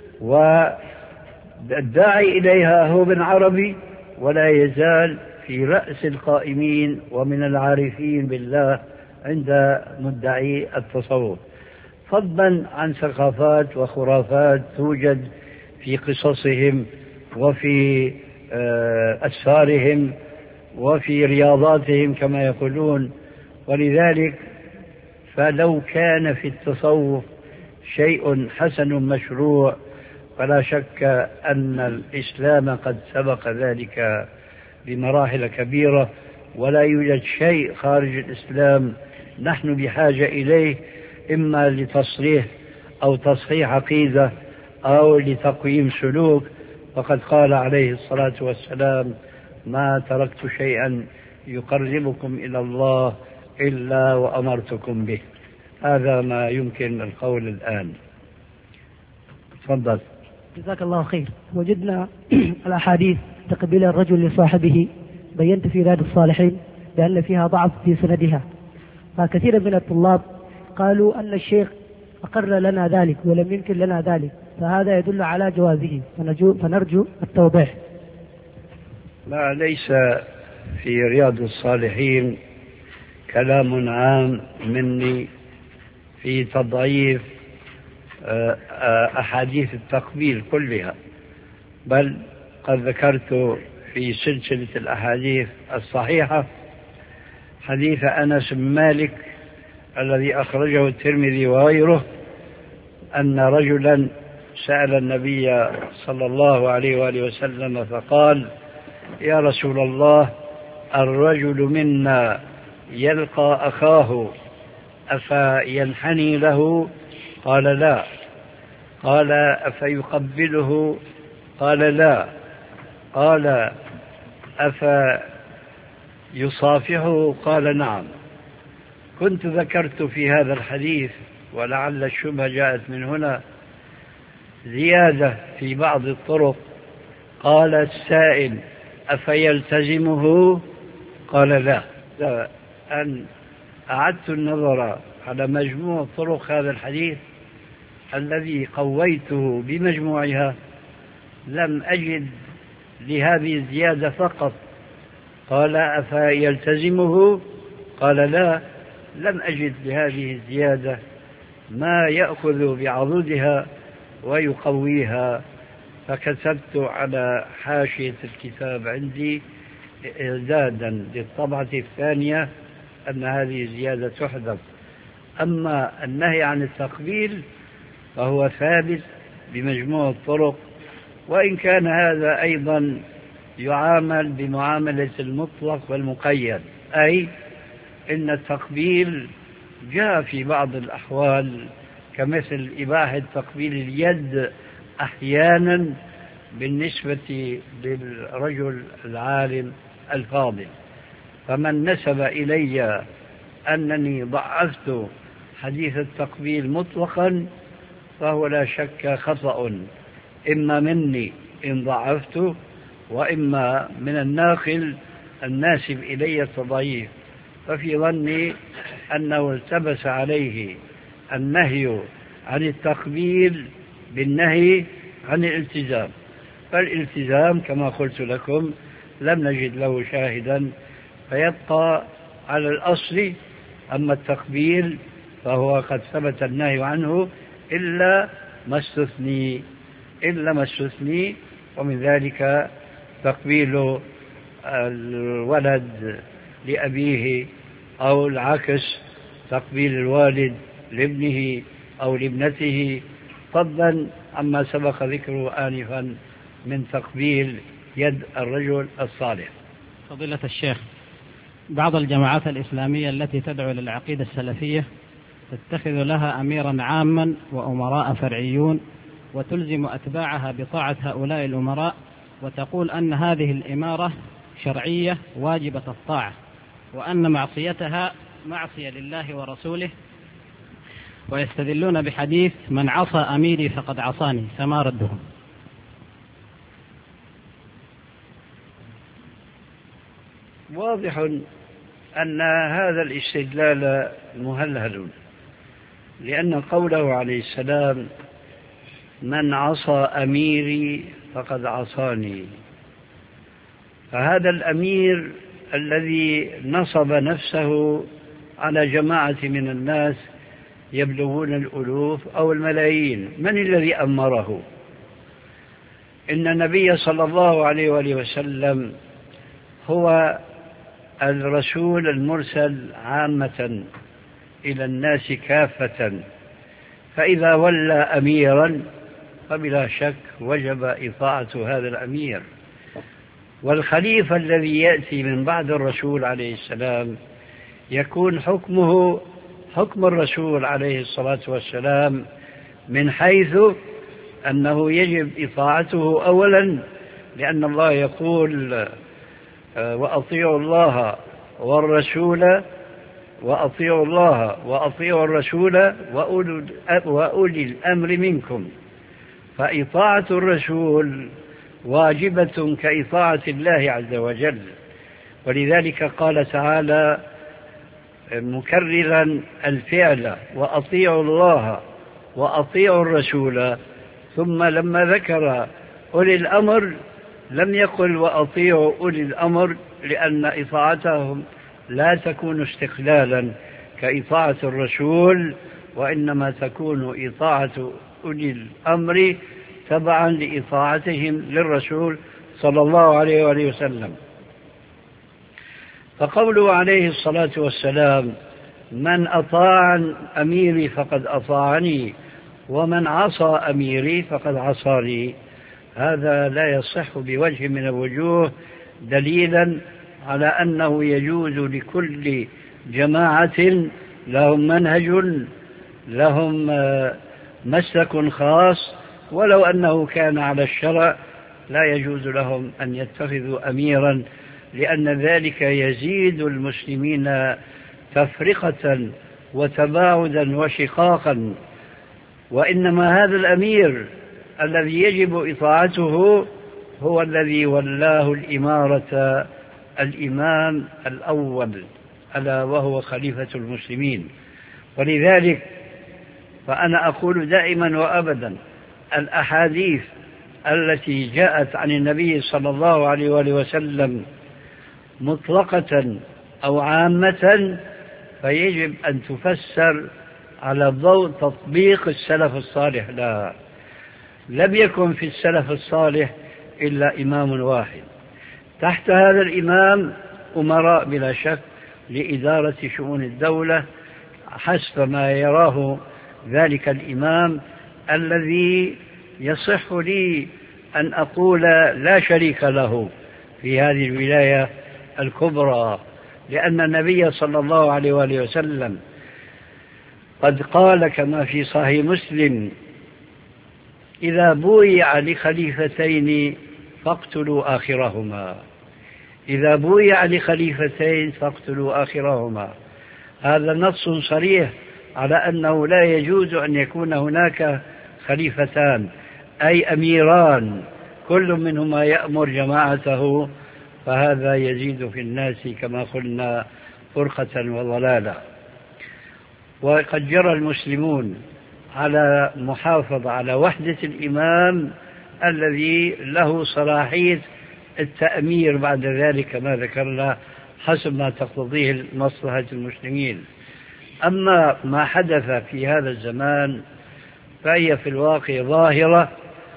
والداعي إليها هو ابن عربي، ولا يزال في رأس القائمين ومن العارفين بالله عند مدعي التصوف، فضلا عن ثقافات وخرافات توجد في قصصهم وفي أسفارهم وفي رياضاتهم كما يقولون. ولذلك فلو كان في التصوف شيء حسن مشروع فلا شك أن الإسلام قد سبق ذلك بمراحل كبيرة، ولا يوجد شيء خارج الإسلام نحن بحاجة إليه إما لتصريح أو تصحيح عقيدة أو لتقويم سلوك. فقد قال عليه الصلاة والسلام: ما تركت شيئا يقربكم إلى الله إلا وأمرتكم به. هذا ما يمكن القول الآن. تفضل. جزاك الله خير. وجدنا الأحاديث تقبيل الرجل لصاحبه بينت في رياض الصالحين بأن فيها ضعف في سندها، فكثير من الطلاب قالوا أن الشيخ أقر لنا ذلك ولم ينكر لنا ذلك، فهذا يدل على جوازه، فنرجو التوضيح. لا، ليس في رياض الصالحين كلام عام مني في تضعيف أحاديث التقبيل كلها، بل قد ذكرت في سلسلة الأحاديث الصحيحة حديث أنس بن مالك الذي أخرجه الترمذي وغيره أن رجلا سأل النبي صلى الله عليه وآله وسلم فقال: يا رسول الله، الرجل منا يلقى أخاه أفينحني له؟ قال: لا. قال: أفيقبله؟ قال: لا. قال: أفيصافحه؟ قال: نعم. كنت ذكرت في هذا الحديث، ولعل الشبهة جاءت من هنا، زيادة في بعض الطرق. قال السائل: أفيلتزمه؟ قال: لا. أن أعدت النظر على مجموع طرق هذا الحديث الذي قويته بمجموعها، لم أجد لهذه الزيادة فقط. قال: أفيلتزمه؟ قال: لا. لم أجد لهذه الزيادة ما يأخذ بعضدها ويقويها، فكتبت على حاشية الكتاب عندي إعدادا للطبعة الثانية أن هذه الزيادة تحذف. أما النهي عن التقبيل فهو ثابت بمجموع الطرق، وإن كان هذا أيضا يعامل بمعاملة المطلق والمقيد، أي إن التقبيل جاء في بعض الأحوال كمثل إباحة تقبيل اليد أحيانا بالنسبة للرجل العالم الفاضل. فمن نسب إلي أنني ضعفت حديث التقبيل مطلقا فهو لا شك خطأ، إما مني إن ضعفته، وإما من الناقل الناسب إلي التضعيف. ففي ظني أنه التبس عليه النهي عن التقبيل بالنهي عن الالتزام، فالالتزام كما قلت لكم لم نجد له شاهدا، فيبقى على الأصل. أما التقبيل فهو قد ثبت النهي عنه إلا ما استثني إلا ما استثني ومن ذلك تقبيل الولد لأبيه، أو العكس تقبيل الوالد لابنه أو لابنته، فضلا عما سبق ذكره آنفا من تقبيل يد الرجل الصالح. فضيلة الشيخ، بعض الجماعات الإسلامية التي تدعو للعقيدة السلفية تتخذ لها أميرا عاما وأمراء فرعيون، وتلزم أتباعها بطاعة هؤلاء الأمراء، وتقول أن هذه الإمارة شرعية واجبة الطاعة، وأن معصيتها معصية لله ورسوله، ويستدلون بحديث من عصى أميري فقد عصاني، فما ردهم؟ واضح أن هذا الاستدلال مهلهل، لأن قوله عليه السلام من عصى أميري فقد عصاني، فهذا الأمير الذي نصب نفسه على جماعة من الناس يبلغون الألوف أو الملايين، من الذي أمره؟ إن النبي صلى الله عليه وآله وسلم هو الرسول المرسل عامة إلى الناس كافة، فإذا ولى أميرا فبلا شك وجب إطاعة هذا الأمير. والخليفة الذي يأتي من بعد الرسول عليه السلام يكون حكمه حكم الرسول عليه الصلاة والسلام، من حيث أنه يجب إطاعته أولا، لأن الله يقول وأطيعوا الله والرسول وأطيعوا الله وأطيعوا الرسول وأولي الأمر منكم، فإطاعة الرسول واجبة كإطاعة الله عز وجل. ولذلك قال تعالى مكررا الفعل وأطيعوا الله وأطيعوا الرسول، ثم لما ذكر أولي الأمر لم يقل وأطيعوا أولي الأمر، لأن إطاعتهم لا تكون استقلالا كإطاعة الرسول، وإنما تكون إطاعة أولي الأمر تبعا لإطاعتهم للرسول صلى الله عليه وآله وسلم. فقوله عليه الصلاة والسلام من أطاع أميري فقد أطاعني، ومن عصى أميري فقد عصاني. هذا لا يصح بوجه من الوجوه دليلا على أنه يجوز لكل جماعة لهم منهج لهم مسلك خاص ولو أنه كان على الشرع لا يجوز لهم أن يتخذوا أميرا، لأن ذلك يزيد المسلمين تفرقة وتباعدا وشقاقا. وإنما هذا الأمير الذي يجب إطاعته هو الذي ولاه الإمارة الإمام الأول ألا وهو خليفة المسلمين. ولذلك فأنا أقول دائما وأبدا الأحاديث التي جاءت عن النبي صلى الله عليه وآله وسلم مطلقة أو عامة فيجب أن تفسر على ضوء تطبيق السلف الصالح. لا لم يكن في السلف الصالح إلا إمام واحد، تحت هذا الإمام أمراء بلا شك لإدارة شؤون الدولة حسب ما يراه ذلك الإمام الذي يصح لي أن أقول لا شريك له في هذه الولاية الكبرى، لأن النبي صلى الله عليه وآله وسلم قد قال كما في صحيح مسلم: إذا بويع لخليفتين فاقتلوا آخرهما، إذا بويع لخليفتين فاقتلوا آخرهما. هذا نص صريح على أنه لا يجوز أن يكون هناك خليفتان أي أميران كل منهما يأمر جماعته، فهذا يزيد في الناس كما قلنا فرقة وضلالة. وقد جرى المسلمون على محافظة على وحدة الإمام الذي له صلاحية التأمير بعد ذلك كما ذكرنا حسب ما تقتضيه مصلحة المسلمين. أما ما حدث في هذا الزمان فهي في الواقع ظاهرة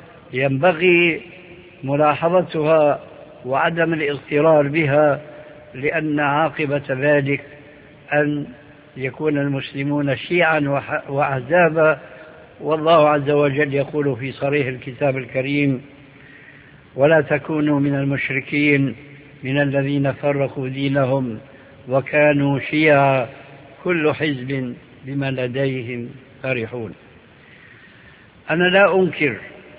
ينبغي ملاحظتها وعدم الاغترار بها، لأن عاقبة ذلك أن يكون المسلمون شيعا وأحزابا. والله عز وجل يقول في صريح الكتاب الكريم: ولا تكونوا من المشركين من الذين فرقوا دينهم وكانوا شيعا كل حزب بما لديهم فرحون. أنا لا أنكر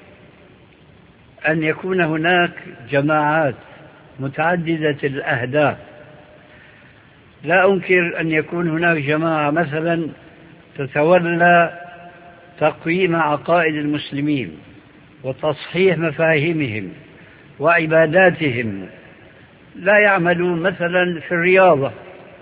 أن يكون هناك جماعات متعددة الأهداف، لا أنكر أن يكون هناك جماعة مثلا تتولى تقويم عقائد المسلمين وتصحيح مفاهيمهم وعباداتهم، لا يعملون مثلا في الرياضة.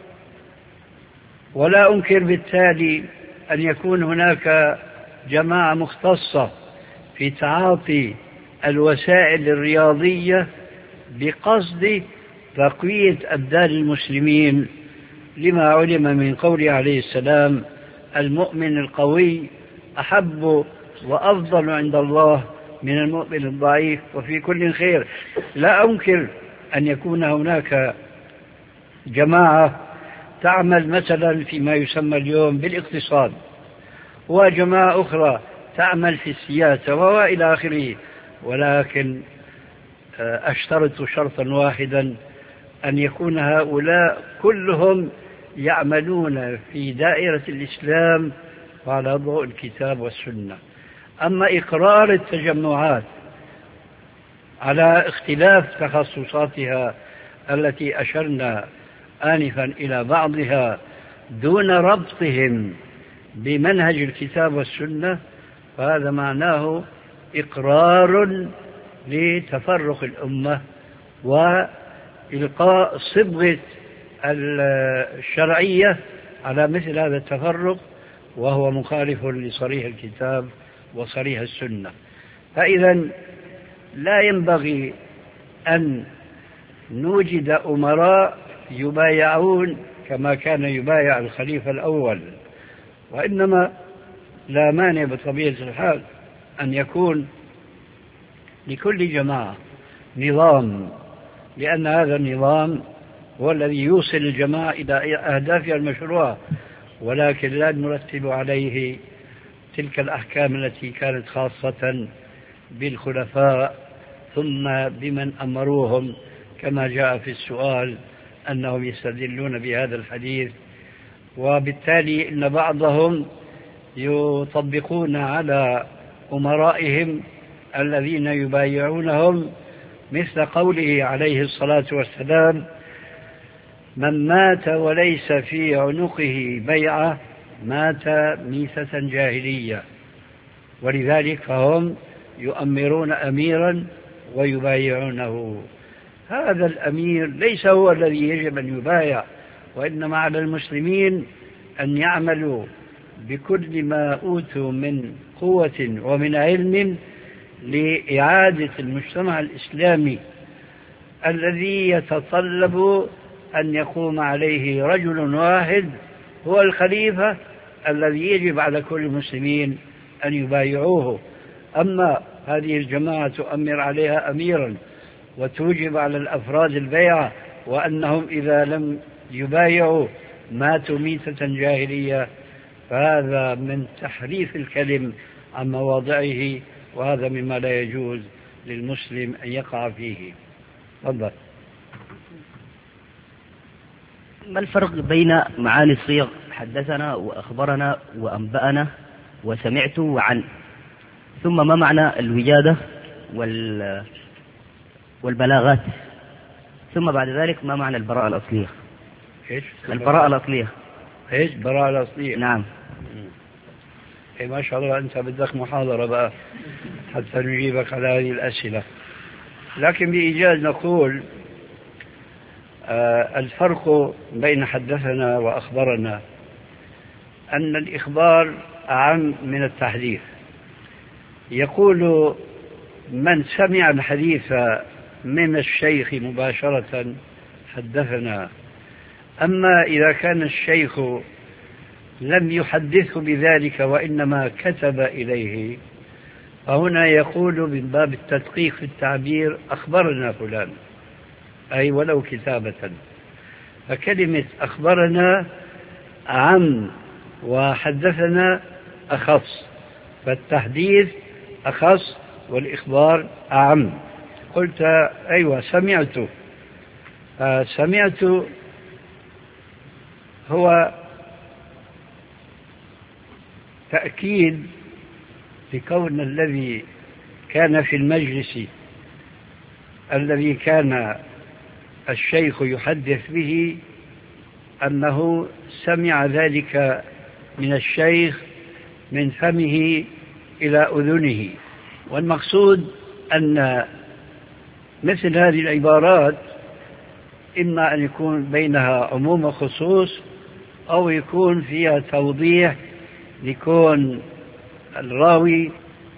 ولا أنكر بالتالي أن يكون هناك جماعة مختصة في تعاطي الوسائل الرياضية بقصد تقوية أبدان المسلمين، لما علم من قوله عليه السلام: المؤمن القوي أحب وأفضل عند الله من المؤمن الضعيف وفي كل خير. لا أنكر أن يكون هناك جماعة تعمل مثلا فيما يسمى اليوم بالاقتصاد، وجماعة أخرى تعمل في السياسة وإلى آخره، ولكن أشترط شرطا واحدا: أن يكون هؤلاء كلهم يعملون في دائرة الإسلام وعلى ضوء الكتاب والسنة. أما إقرار التجمعات على اختلاف تخصصاتها التي أشرنا آنفا إلى بعضها دون ربطهم بمنهج الكتاب والسنة، فهذا معناه إقرار لتفرق الأمة وإلقاء صبغة الشرعية على مثل هذا التفرق، وهو مخالف لصريح الكتاب وصريح السنة. فإذا لا ينبغي أن نوجد أمراء يبايعون كما كان يبايع الخليفة الأول، وإنما لا مانع بطبيعة الحال أن يكون لكل جماعة نظام، لأن هذا النظام هو الذي يوصل الجماعة إلى أهدافها المشروعة، ولكن لا نرتب عليه تلك الأحكام التي كانت خاصة بالخلفاء ثم بمن أمروهم، كما جاء في السؤال أنهم يستدلون بهذا الحديث، وبالتالي إن بعضهم يطبقون على أمرائهم الذين يبايعونهم مثل قوله عليه الصلاة والسلام: من مات وليس في عنقه بيعة مات ميتة جاهلية. ولذلك فهم يؤمرون أميرا ويبايعونه. هذا الأمير ليس هو الذي يجب أن يبايع، وإنما على المسلمين أن يعملوا بكل ما أوتوا من قوة ومن علم لإعادة المجتمع الإسلامي الذي يتطلب أن يقوم عليه رجل واحد هو الخليفة الذي يجب على كل المسلمين أن يبايعوه. أما هذه الجماعة تؤمر عليها أميرا وتوجب على الأفراد البيعة، وأنهم إذا لم يبايعوا ماتوا ميتة جاهلية، فهذا من تحريف الكلم عن مواضعه، وهذا مما لا يجوز للمسلم أن يقع فيه. تفضل. ما الفرق بين معاني الصيغ حدثنا وأخبرنا وأنبأنا وسمعت وعن، ثم ما معنى الوجادة وال والبلاغات، ثم بعد ذلك ما معنى البراءة الأصلية؟ إيش؟ البراءة الأصلية. إيش براءة الأصلية؟ نعم. إيه ما شاء الله، أنت بدك محاضرة بقى حتى نجيبك على هذه الأسئلة. لكن بإيجاز نقول آه الفرق بين حدثنا وأخبرنا أن الإخبار أعم من التحديث. يقول من سمع الحديث من الشيخ مباشرة حدثنا، أما إذا كان الشيخ لم يحدثه بذلك وإنما كتب إليه، فهنا يقول من باب التدقيق في التعبير أخبرنا فلان، أي ولو كتابة. فكلمة أخبرنا أعم وحدثنا أخص، فالتحديث أخص والإخبار أعم. قلت أيوة سمعت، سمعت هو تأكيد لكون الذي كان في المجلس الذي كان الشيخ يحدث به أنه سمع ذلك من الشيخ من فمه إلى أذنه. والمقصود أن مثل هذه العبارات إما أن يكون بينها عموم وخصوص، أو يكون فيها توضيح لكون الراوي.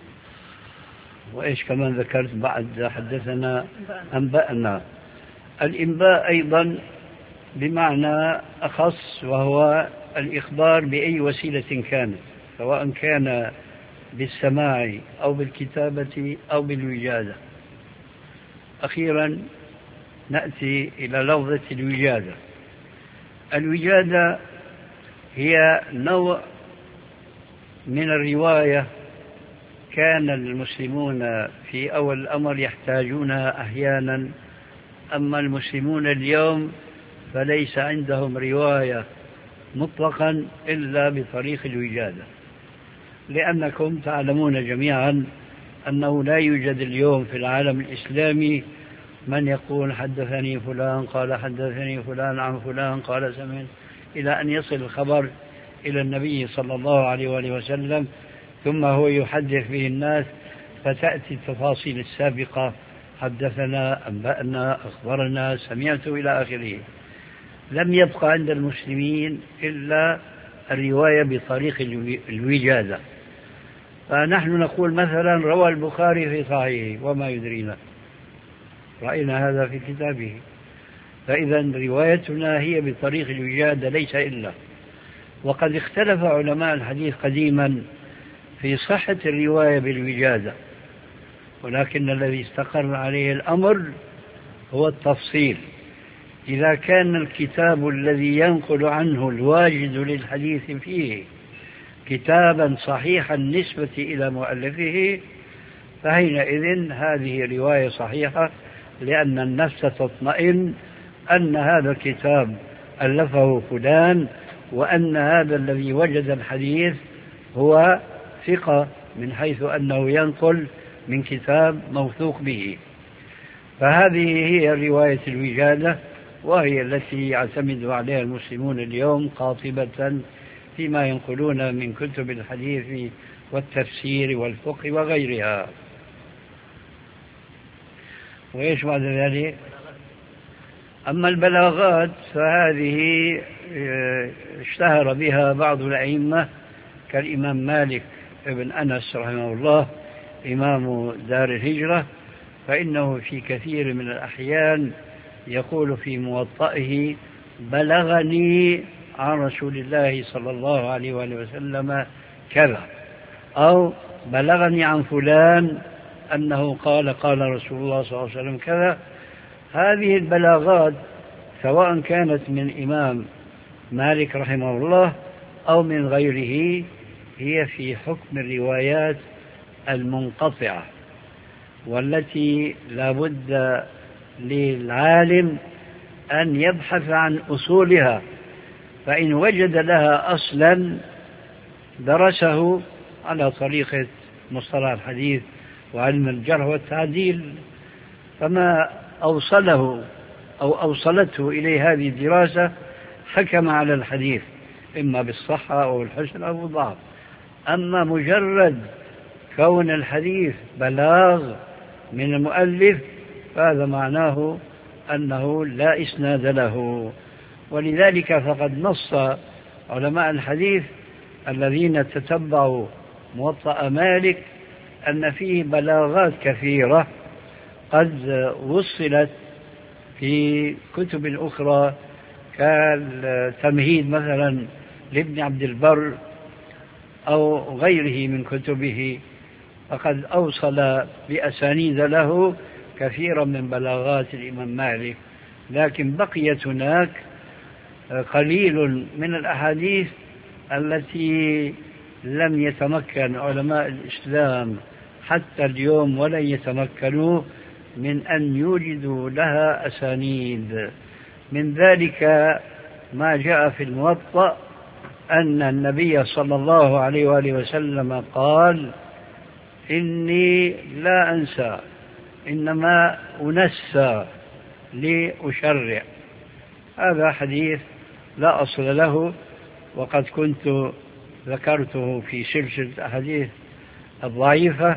وإيش كمان ذكرت بعد حدثنا أنبأنا؟ الإنباء أيضا بمعنى أخص، وهو الإخبار بأي وسيلة كانت، سواء كان بالسماع أو بالكتابة أو بالوجادة. أخيرا نأتي إلى لفظة الوجادة. الوجادة هي نوع من الرواية كان المسلمون في أول الأمر يحتاجونها أحيانا، أما المسلمون اليوم فليس عندهم رواية مطلقا إلا بطريق الوجادة، لأنكم تعلمون جميعا أنه لا يوجد اليوم في العالم الإسلامي من يقول حدثني فلان قال حدثني فلان عن فلان قال سمعت، إلى أن يصل الخبر إلى النبي صلى الله عليه وآله وسلم، ثم هو يحدث به الناس، فتأتي التفاصيل السابقة حدثنا أنبأنا أخبرنا سمعت إلى آخره. لم يبقى عند المسلمين إلا الرواية بطريق الوجادة. فنحن نقول مثلا روى البخاري في صحيحه وما يدرينا، رأينا هذا في كتابه. فإذا روايتنا هي بطريق الوجادة ليس إلا. وقد اختلف علماء الحديث قديما في صحة الرواية بالوجادة، ولكن الذي استقر عليه الأمر هو التفصيل. إذا كان الكتاب الذي ينقل عنه الواجد للحديث فيه كتابا صحيحا نسبة إلى مؤلفه، فحينئذ هذه رواية صحيحة، لأن النفس تطمئن أن هذا الكتاب ألفه فلان، وأن هذا الذي وجد الحديث هو ثقة من حيث أنه ينقل من كتاب موثوق به. فهذه هي رواية الوجادة، وهي التي يعتمد عليها المسلمون اليوم قاطبة فيما ينقلون من كتب الحديث والتفسير والفقه وغيرها. وإيش بعد ذلك؟ أما البلاغات فهذه اشتهر بها بعض الأئمة كالإمام مالك ابن أنس رحمه الله إمام دار الهجرة، فإنه في كثير من الأحيان يقول في موطئه: بلغني عن رسول الله صلى الله عليه وآله وسلم كذا، أو بلغني عن فلان أنه قال قال رسول الله صلى الله عليه وسلم كذا. هذه البلاغات سواء كانت من إمام مالك رحمه الله أو من غيره هي في حكم الروايات المنقطعة، والتي لا بد للعالم أن يبحث عن أصولها، فإن وجد لها أصلا درسه على طريقة مصطلح الحديث وعلم الجرح والتعديل، فما أوصله أو أوصلته إليه هذه الدراسة حكم على الحديث إما بالصحة أو الحسن أو الضعف. أما مجرد كون الحديث بلاغ من المؤلف فهذا معناه أنه لا إسناد له. ولذلك فقد نص علماء الحديث الذين تتبعوا موطأ مالك أن فيه بلاغات كثيرة قد وصلت في كتب أخرى كالتمهيد مثلا لابن عبد البر أو غيره من كتبه، فقد أوصل بأسانيد له كثيرا من بلاغات الإمام مالك، لكن بقيت هناك قليل من الأحاديث التي لم يتمكن علماء الإسلام حتى اليوم ولن يتمكنوا من أن يوجدوا لها أسانيد. من ذلك ما جاء في الموطأ أن النبي صلى الله عليه وآله وسلم قال: إني لا أنسى إنما أنسى لأشرع. هذا حديث لا أصل له، وقد كنت ذكرته في سلسلة أحاديث الضعيفة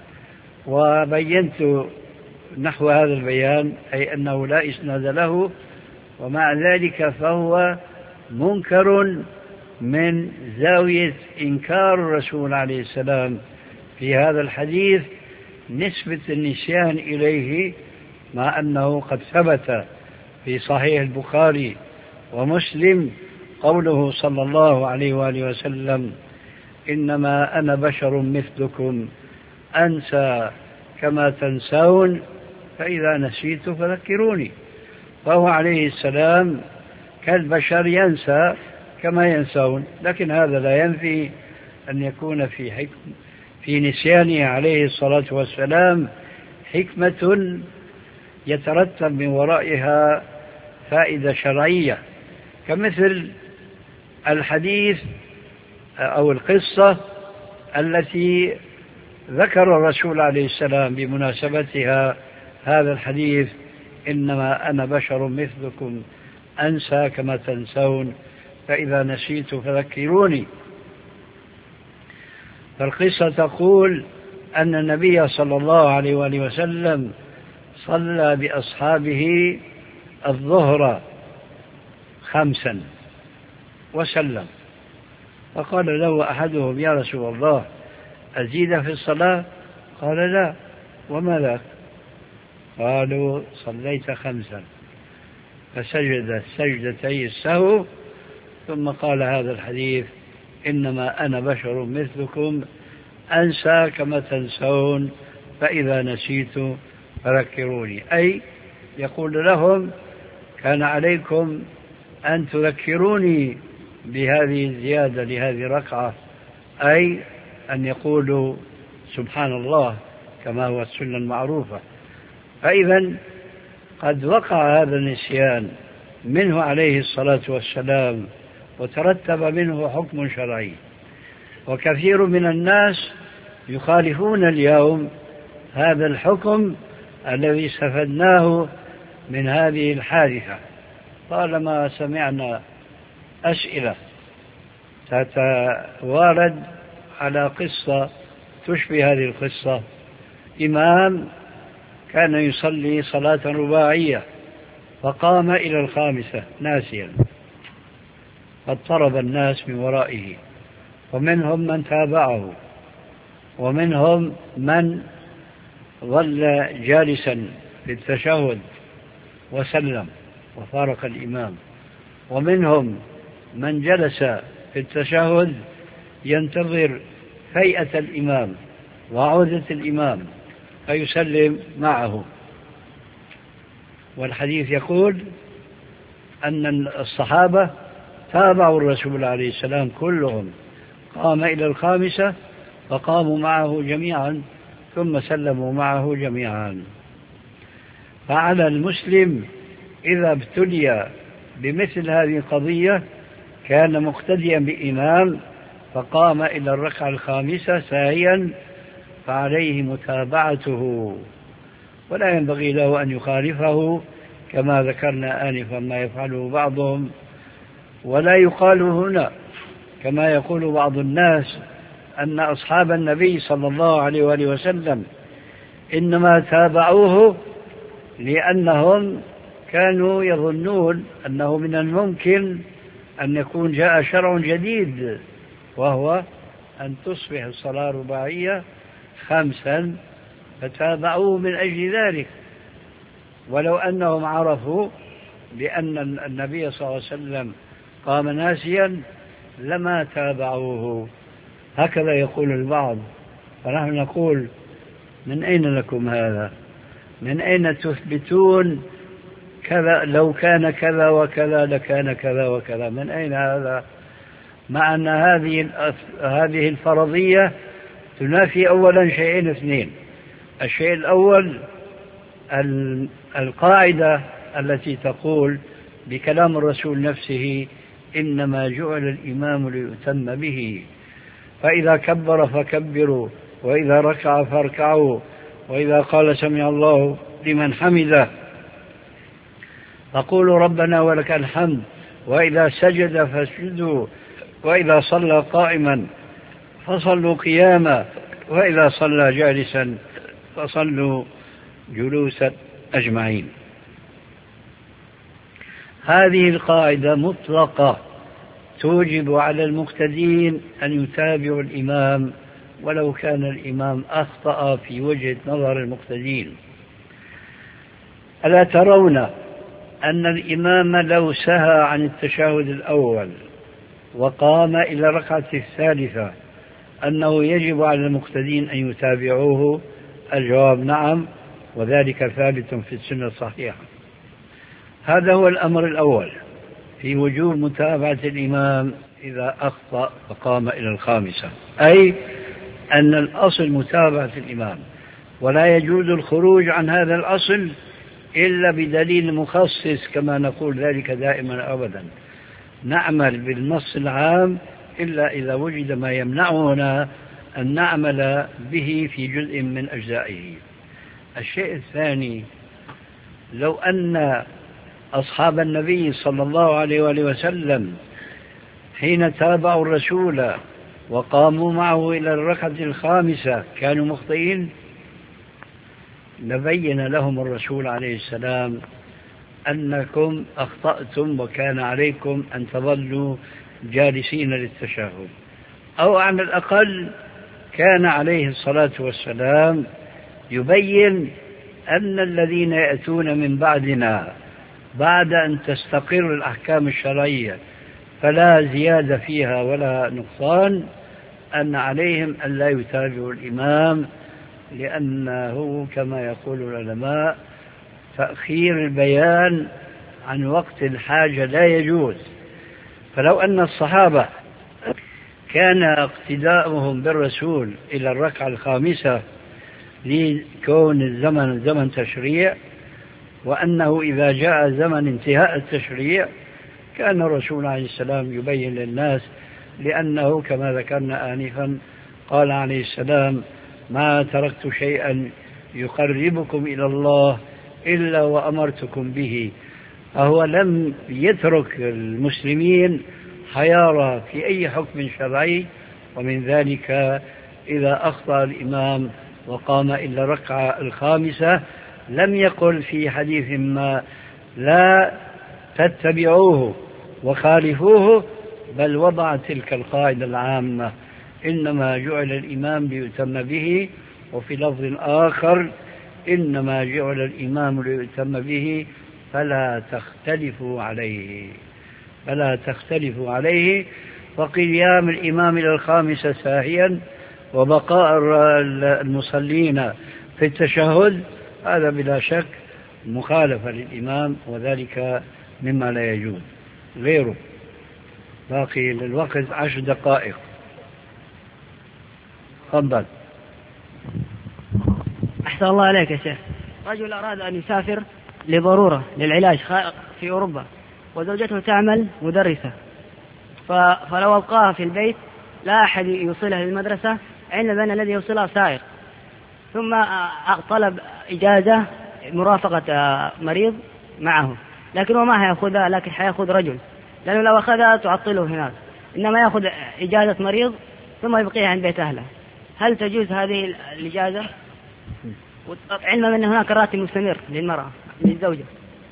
وبينت نحو هذا البيان، أي أنه لا إسناد له، ومع ذلك فهو منكر من زاوية إنكار الرسول عليه السلام في هذا الحديث نسبة النسيان إليه، مع أنه قد ثبت في صحيح البخاري ومسلم قوله صلى الله عليه وآله وسلم: إنما أنا بشر مثلكم أنسى كما تنسون فإذا نسيت فذكروني. فهو عليه السلام كالبشر ينسى كما ينسون، لكن هذا لا ينفي أن يكون في حكم في نسيانه عليه الصلاة والسلام حكمة يترتب من ورائها فائدة شرعية، كمثل الحديث أو القصة التي ذكر الرسول عليه السلام بمناسبتها هذا الحديث: إنما أنا بشر مثلكم أنسى كما تنسون فإذا نسيت فذكروني. فالقصة تقول أن النبي صلى الله عليه وآله وسلم صلى بأصحابه الظهر خمسا وسلم، فقال له أحدهم: يا رسول الله أزيد في الصلاة؟ قال: لا. وما ذاك؟ قالوا: صليت خمسا. فسجد سجدتي السهو ثم قال هذا الحديث: إنما أنا بشر مثلكم أنسى كما تنسون فإذا نسيت فذكروني. أي يقول لهم: كان عليكم أن تذكروني بهذه الزيادة لهذه الركعة أي أن يقولوا سبحان الله كما هو السنة المعروفة. فإذا قد وقع هذا النسيان منه عليه الصلاة والسلام وترتب منه حكم شرعي، وكثير من الناس يخالفون اليوم هذا الحكم الذي استفدناه من هذه الحادثة. طالما سمعنا أسئلة تتوارد على قصة تشبه هذه القصة، إمام كان يصلي صلاة رباعية فقام إلى الخامسة ناسيا، فاضطرب الناس من ورائه، ومنهم من تابعه، ومنهم من ظل جالسا في التشهد وسلم وفارق الإمام، ومنهم من جلس في التشهد ينتظر فيئة الإمام وعودة الإمام فيسلم معه. والحديث يقول أن الصحابة تابعوا الرسول عليه السلام كلهم، قام إلى الخامسة فقاموا معه جميعا ثم سلموا معه جميعا. فعلى المسلم إذا ابتلي بمثل هذه القضية كان مقتديا بإمام فقام إلى الركعة الخامسة ساهيا فعليه متابعته، ولا ينبغي له أن يخالفه كما ذكرنا آنفا ما يفعله بعضهم. ولا يقال هنا كما يقول بعض الناس أن أصحاب النبي صلى الله عليه وآله وسلم إنما تابعوه لأنهم كانوا يظنون أنه من الممكن أن يكون جاء شرع جديد، وهو أن تصبح الصلاة رباعية خمسا، فتابعوه من أجل ذلك، ولو أنهم عرفوا بأن النبي صلى الله عليه وسلم قام ناسيا لما تابعوه. هكذا يقول البعض، فنحن نقول من أين لكم هذا؟ من أين تثبتون كذا لو كان كذا وكذا لكان كذا وكذا؟ من أين هذا؟ مع أن هذه هذه الفرضية تنافي أولا شيئين اثنين. الشيء الأول القاعدة التي تقول بكلام الرسول نفسه إنما جعل الإمام ليؤتم به، فإذا كبر فكبروا، وإذا ركع فاركعوا، وإذا قال سمع الله لمن حمده فقولوا ربنا ولك الحمد، وإذا سجد فاسجدوا، وإذا صلى قائما فصلوا قياما، وإذا صلى جالسا فصلوا جلوسا أجمعين. هذه القاعدة مطلقة توجب على المقتدين أن يتابعوا الإمام ولو كان الإمام أخطأ في وجهة نظر المقتدين. ألا ترون أن الإمام لو سهى عن التشهد الأول وقام إلى الركعة الثالثة أنه يجب على المقتدين أن يتابعوه؟ الجواب نعم، وذلك ثابت في السنة الصحيحة. هذا هو الأمر الأول في وجوب متابعة الإمام إذا أخطأ فقام إلى الخامسة، أي أن الأصل متابعة الإمام، ولا يجوز الخروج عن هذا الأصل إلا بدليل مخصص كما نقول ذلك دائما أبدا. نعمل بالنص العام إلا إذا وجد ما يمنعنا أن نعمل به في جزء من أجزائه. الشيء الثاني، لو أن أصحاب النبي صلى الله عليه وآله وسلم حين تابعوا الرسول وقاموا معه إلى الركعة الخامسة كانوا مخطئين، لبين لهم الرسول عليه السلام أنكم أخطأتم وكان عليكم أن تظلوا جالسين للتشهد، أو على الأقل كان عليه الصلاة والسلام يبين أن الذين يأتون من بعدنا بعد أن تستقر الأحكام الشرعية فلا زيادة فيها ولا نقصان، أن عليهم أن لا يتابعوا الإمام، لأنه كما يقول العلماء تأخير البيان عن وقت الحاجة لا يجوز. فلو أن الصحابة كان اقتداؤهم بالرسول إلى الركعة الخامسة لكون الزمن زمن تشريع، وأنه إذا جاء زمن انتهاء التشريع كان الرسول عليه السلام يبين للناس، لأنه كما ذكرنا آنفا قال عليه السلام: ما تركت شيئا يقربكم إلى الله إلا وأمرتكم به. فهو لم يترك المسلمين حيارى في أي حكم شرعي، ومن ذلك إذا أخطأ الإمام وقام إلى الركعة الخامسة لم يقل في حديث ما: لا تتبعوه وخالفوه، بل وضع تلك القاعدة العامة: إنما جعل الإمام ليؤتم به. وفي لفظ آخر: إنما جعل الإمام ليؤتم به فلا تختلفوا عليه، فلا تختلفوا عليه. فقيام الإمام إلى الخامسة ساهيا وبقاء المصلين في التشهد هذا بلا شك مخالفة للإمام، وذلك مما لا يجوز. غيره باقي للوقت عشر دقائق. تفضل. أحسن الله عليك يا شيخ. رجل أراد أن يسافر لضرورة للعلاج في أوروبا، وزوجته تعمل مدرسة، فلو أبقاها في البيت لا أحد يوصلها للمدرسة، علما بأن الذي يوصلها سائق. ثم طلب إجازة مرافقة مريض معه، لكن هو ما هيأخذها، لكن حيأخذ رجل، لأنه لو أخذها تعطله هناك، إنما يأخذ إجازة مريض ثم يبقيها عند بيت أهله. هل تجوز هذه الإجازة؟ علما أن هناك راتب مستمر للمرأة للزوجة.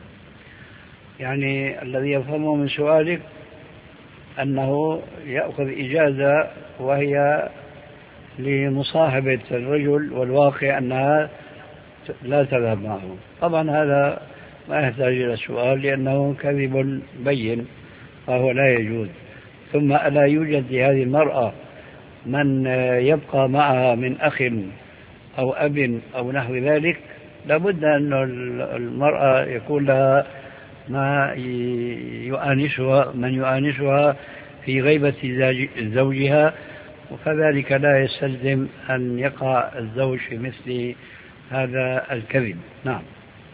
يعني الذي يفهمه من سؤالك أنه يأخذ إجازة وهي لمصاحبة الرجل، والواقع أنها لا تذهب معه. طبعا هذا ما يحتاج إلى سؤال، لأنه كذب بين، فهو لا يجوز. ثم ألا يوجد لهذه المرأة من يبقى معها من أخ أو أب أو نحو ذلك؟ لابد أن المرأة يكون لها ما يؤانسها، من يؤانسها في غيبة زوجها، وكذلك لا يستلزم أن يقع الزوج في مثل هذا الكذب. نعم.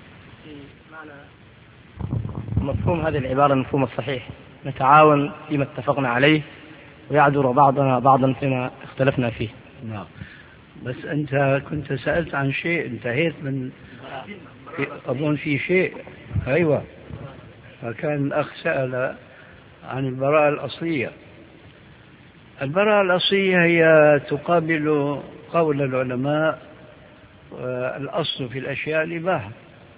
مفهوم هذه العبارة المفهوم الصحيح: نتعاون فيما اتفقنا عليه ويعذر بعضنا بعضا فيما اختلفنا فيه. نعم. بس أنت كنت سألت عن شيء، انتهيت من أظن في شيء. أيوة، فكان الأخ سأل عن البراءة الأصلية. البراءة الأصلية هي تقابل قول العلماء الأصل في الأشياء الإباحة.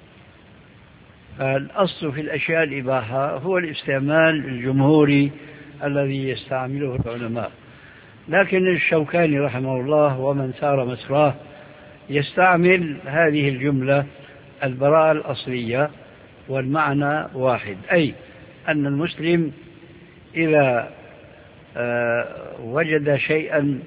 الأصل في الأشياء الإباحة هو الاستعمال الجمهوري الذي يستعمله العلماء، لكن الشوكاني رحمه الله ومن سار مسراه يستعمل هذه الجملة البراءة الأصلية، والمعنى واحد، أي أن المسلم إذا وجد شيئا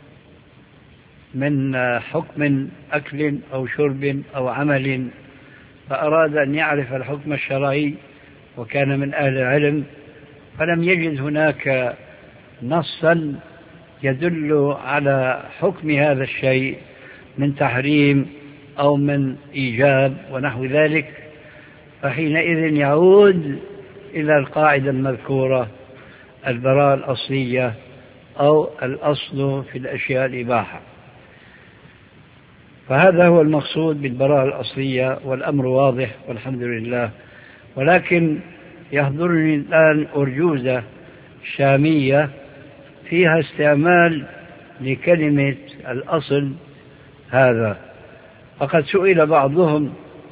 من حكم أكل أو شرب أو عمل فأراد أن يعرف الحكم الشرعي وكان من أهل العلم، فلم يجد هناك نصا يدل على حكم هذا الشيء من تحريم أو من إيجاب ونحو ذلك، فحينئذ يعود إلى القاعدة المذكورة: البراءة الأصلية أو الأصل في الأشياء الإباحة. فهذا هو المقصود بالبراءة الأصلية، والأمر واضح والحمد لله. ولكن يحضرني الآن أرجوزة شامية فيها استعمال لكلمة الأصل هذا، فقد سئل بعضهم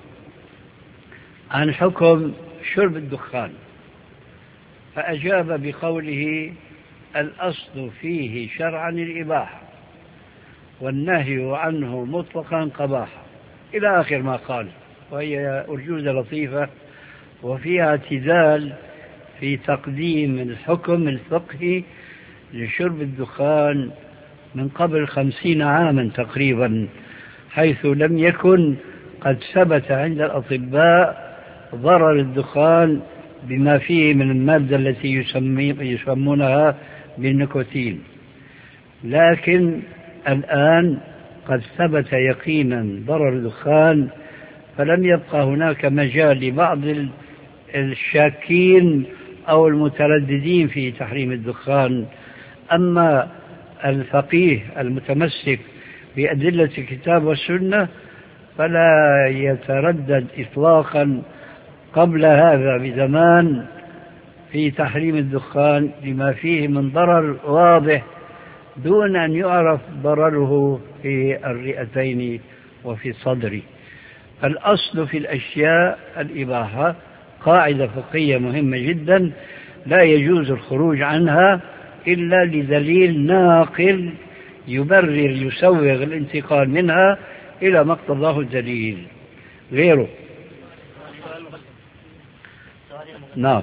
عن حكم شرب الدخان فأجاب بقوله: الأصل فيه شرعا الإباحة والنهي عنه مطلقا قباحة، إلى آخر ما قال. وهي أرجوزة لطيفة وفيها اعتدال في تقديم الحكم الفقهي لشرب الدخان من قبل خمسين عاما تقريبا، حيث لم يكن قد ثبت عند الأطباء ضرر الدخان بما فيه من المادة التي يسمونها بالنيكوتين. لكن الآن قد ثبت يقينا ضرر الدخان، فلم يبقى هناك مجال لبعض الشاكين أو المترددين في تحريم الدخان. أما الفقيه المتمسك بأدلة الكتاب والسنة فلا يتردد إطلاقا قبل هذا بزمان في تحريم الدخان لما فيه من ضرر واضح دون أن يعرف ضرره في الرئتين وفي الصدر. الأصل في الأشياء الإباحة، قاعدة فقهية مهمة جدا لا يجوز الخروج عنها إلا لدليل ناقل يبرر يسوغ الانتقال منها إلى ما اقتضاه الدليل غيره. نعم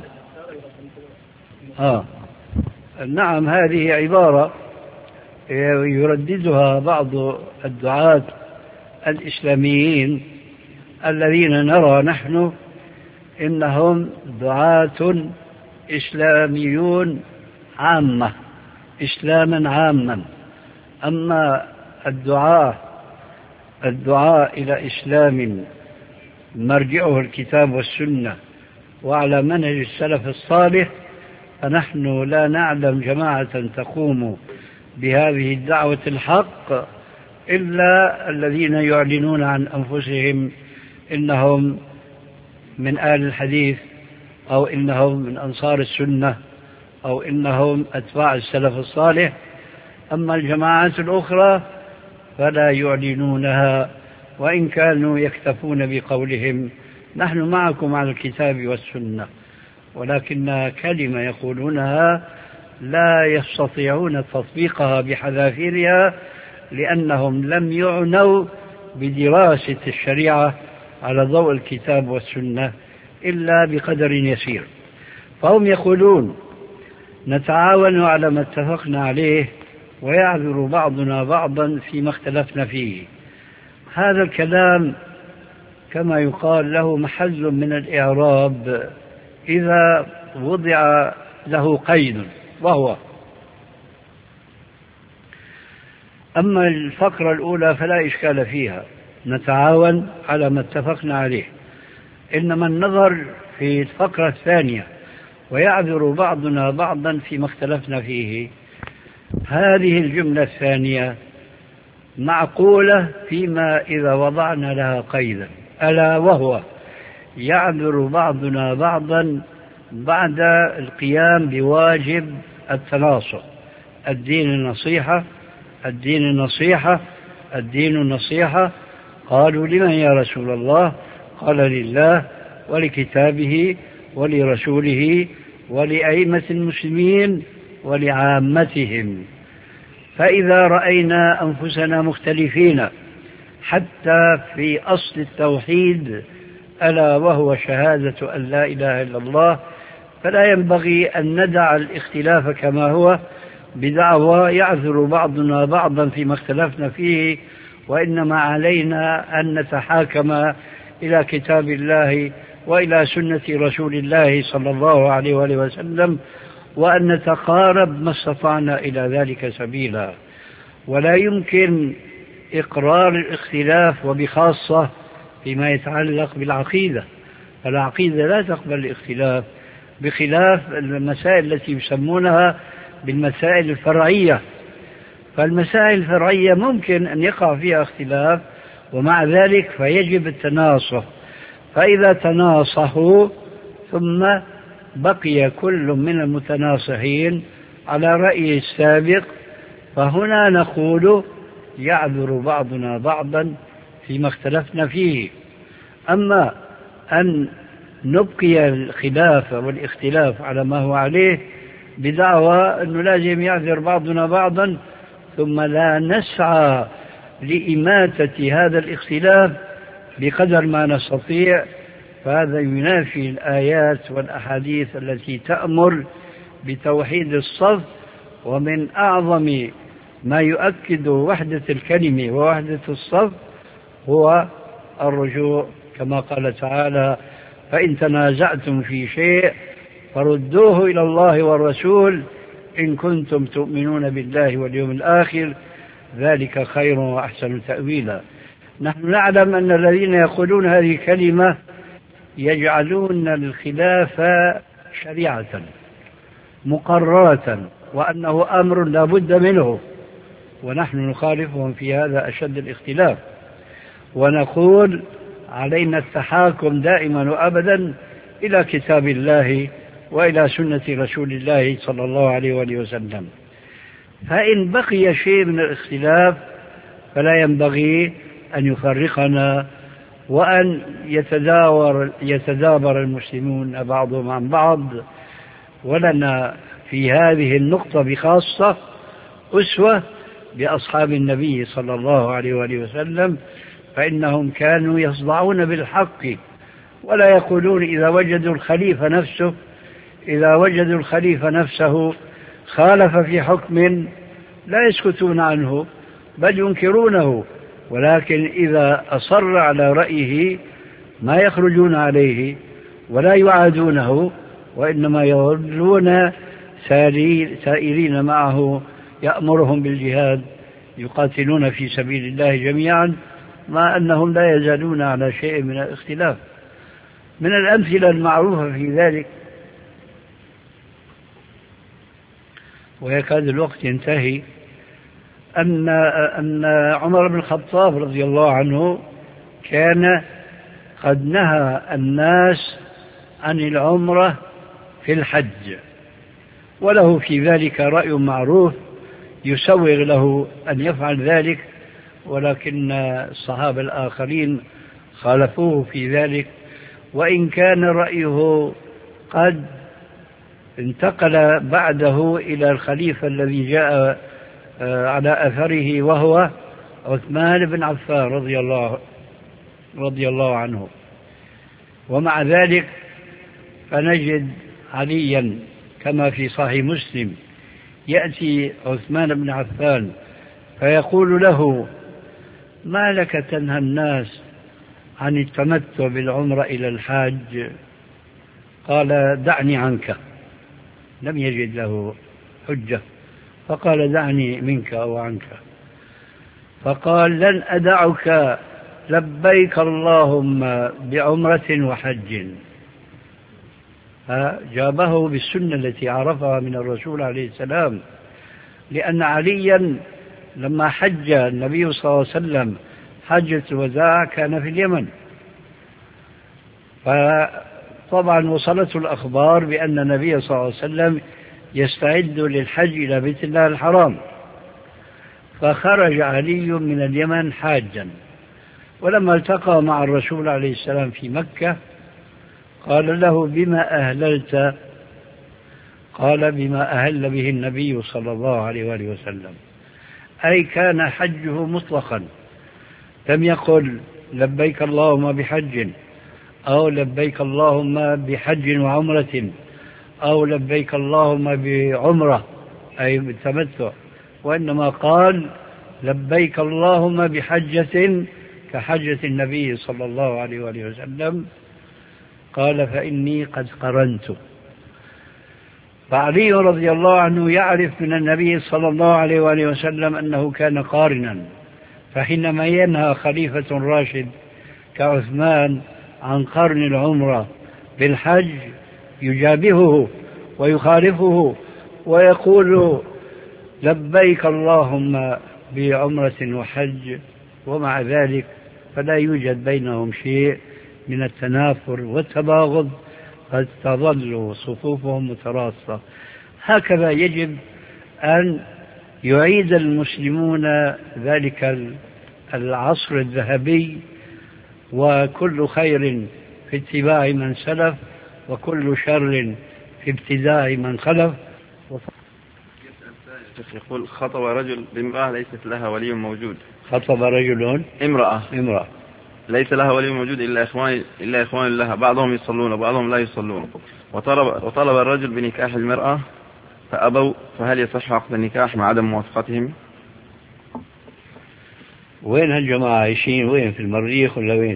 آه. نعم هذه عبارة يرددها بعض الدعاة الإسلاميين الذين نرى نحن إنهم دعاة إسلاميون عامة، إسلاما عاما. أما الدعاء الدعاء إلى إسلام مرجعه الكتاب والسنة وعلى منهج السلف الصالح فنحن لا نعلم جماعة تقوم بهذه الدعوة الحق إلا الذين يعلنون عن أنفسهم إنهم من آل الحديث أو إنهم من أنصار السنة أو إنهم أتباع السلف الصالح. أما الجماعات الأخرى فلا يعلنونها وإن كانوا يكتفون بقولهم نحن معكم على الكتاب والسنة، ولكن كلمة يقولونها لا يستطيعون تطبيقها بحذافيرها لأنهم لم يعنوا بدراسة الشريعة على ضوء الكتاب والسنة إلا بقدر يسير. فهم يقولون نتعاون على ما اتفقنا عليه ويعذر بعضنا بعضا فيما اختلفنا فيه. هذا الكلام كما يقال له محل من الإعراب إذا وضع له قيد، وهو أما الفقرة الأولى فلا إشكال فيها، نتعاون على ما اتفقنا عليه. إنما النظر في الفقرة الثانية ويعذر بعضنا بعضا فيما اختلفنا فيه، هذه الجملة الثانية معقولة فيما إذا وضعنا لها قيدا، ألا وهو يعذر بعضنا بعضا بعد القيام بواجب التناصح. الدين النصيحة الدين النصيحة الدين النصيحة. قالوا لمن يا رسول الله؟ قال لله ولكتابه ولرسوله ولأئمة المسلمين ولعامتهم. فإذا رأينا أنفسنا مختلفين حتى في أصل التوحيد ألا وهو شهادة أن لا إله إلا الله، فلا ينبغي أن ندع الاختلاف كما هو بدعوى يعذر بعضنا بعضا فيما اختلفنا فيه، وإنما علينا أن نتحاكم إلى كتاب الله وإلى سنة رسول الله صلى الله عليه وآله وسلم، وأن نتقارب ما استطعنا إلى ذلك سبيلا. ولا يمكن إقرار الاختلاف وبخاصة فيما يتعلق بالعقيدة، فالعقيدة لا تقبل الاختلاف بخلاف المسائل التي يسمونها بالمسائل الفرعية. فالمسائل الفرعية ممكن أن يقع فيها اختلاف ومع ذلك فيجب التناصح. فإذا تناصحوا ثم بقي كل من المتناصحين على رأيه السابق، فهنا نقول يعذر بعضنا بعضا فيما اختلفنا فيه. أما أن نبقي الخلاف والاختلاف على ما هو عليه بدعوى أنه لازم يعذر بعضنا بعضا ثم لا نسعى لإماتة هذا الاختلاف بقدر ما نستطيع، فهذا ينافي الآيات والأحاديث التي تأمر بتوحيد الصف. ومن أعظم ما يؤكد وحدة الكلمة ووحدة الصف هو الرجوع كما قال تعالى فإن تنازعتم في شيء فردوه إلى الله والرسول إن كنتم تؤمنون بالله واليوم الآخر ذلك خير وأحسن تأويلا. نحن نعلم أن الذين يقولون هذه الكلمة يجعلون الخلاف شريعة مقررة وأنه أمر لا بد منه، ونحن نخالفهم في هذا أشد الاختلاف، ونقول علينا التحاكم دائما وأبدا إلى كتاب الله وإلى سنة رسول الله صلى الله عليه وآله وسلم. فإن بقي شيء من الاختلاف فلا ينبغي أن يفرقنا وأن يتداور يتدابر المسلمون بعضهم عن بعض. ولنا في هذه النقطة بخاصة أسوة بأصحاب النبي صلى الله عليه وآله وسلم، فإنهم كانوا يصدعون بالحق ولا يقولون إذا وجدوا الخليفة نفسه إذا وجدوا الخليفة نفسه خالف في حكم لا يسكتون عنه بل ينكرونه، ولكن إذا أصر على رأيه ما يخرجون عليه ولا يعادونه، وإنما يظلون سائرين معه يأمرهم بالجهاد يقاتلون في سبيل الله جميعا، مع أنهم لا يزالون على شيء من الاختلاف. من الأمثلة المعروفة في ذلك، ويكاد الوقت ينتهي، أن أن عمر بن الخطاب رضي الله عنه كان قد نهى الناس عن العمرة في الحج، وله في ذلك رأي معروف يسوغ له أن يفعل ذلك، ولكن الصحابة الآخرين خالفوه في ذلك، وإن كان رأيه قد انتقل بعده إلى الخليفة الذي جاء على أثره وهو عثمان بن عفان رضي الله رضي الله عنه. ومع ذلك فنجد عليا كما في صحيح مسلم يأتي عثمان بن عفان فيقول له: ما لك تنهى الناس عن التمتع بالعمرة إلى الحاج؟ قال: دعني عنك. لم يجد له حجة فقال: دعني منك أو عنك. فقال: لن أدعك لبيك اللهم بعمرة وحج. فجابه بالسنة التي عرفها من الرسول عليه السلام، لأن عليا لما حج النبي صلى الله عليه وسلم حجة الوداع كان في اليمن، فطبعا وصلته الأخبار بأن النبي صلى الله عليه وسلم يستعد للحج إلى بيت الله الحرام، فخرج علي من اليمن حاجا، ولما التقى مع الرسول عليه السلام في مكة قال له: بما أهللت؟ قال: بما أهل به النبي صلى الله عليه وآله وسلم، أي كان حجه مطلقا، لم يقل لبيك اللهم بحج أو لبيك اللهم بحج وعمرة أو لبيك اللهم بعمرة أي بالتمتع، وإنما قال لبيك اللهم بحجة كحجة النبي صلى الله عليه وآله وسلم. قال: فإني قد قرنت. فعلي رضي الله عنه يعرف من النبي صلى الله عليه وآله وسلم أنه كان قارنا، فحينما ينهى خليفة راشد كعثمان عن قرن العمرة بالحج يجابهه ويخالفه ويقول لبيك اللهم بعمرة وحج، ومع ذلك فلا يوجد بينهم شيء من التنافر والتباغض، قد تظل صفوفهم متراصة. هكذا يجب أن يعيد المسلمون ذلك العصر الذهبي، وكل خير في اتباع من سلف وكل شر في ابتداع من خلف. يقول: خطب رجل بامرأة ليست لها ولي موجود. خطب رجل امرأة امرأة ليس لها ولي موجود إلا إخوان إلا إخوان لها، بعضهم يصلون وبعضهم لا يصلون، وطلب وطلب الرجل بنكاح المرأة فأبوا، فهل يصح عقد النكاح مع عدم موافقتهم؟ وين هالجماعة عايشين؟ وين، في المريخ ولا وين؟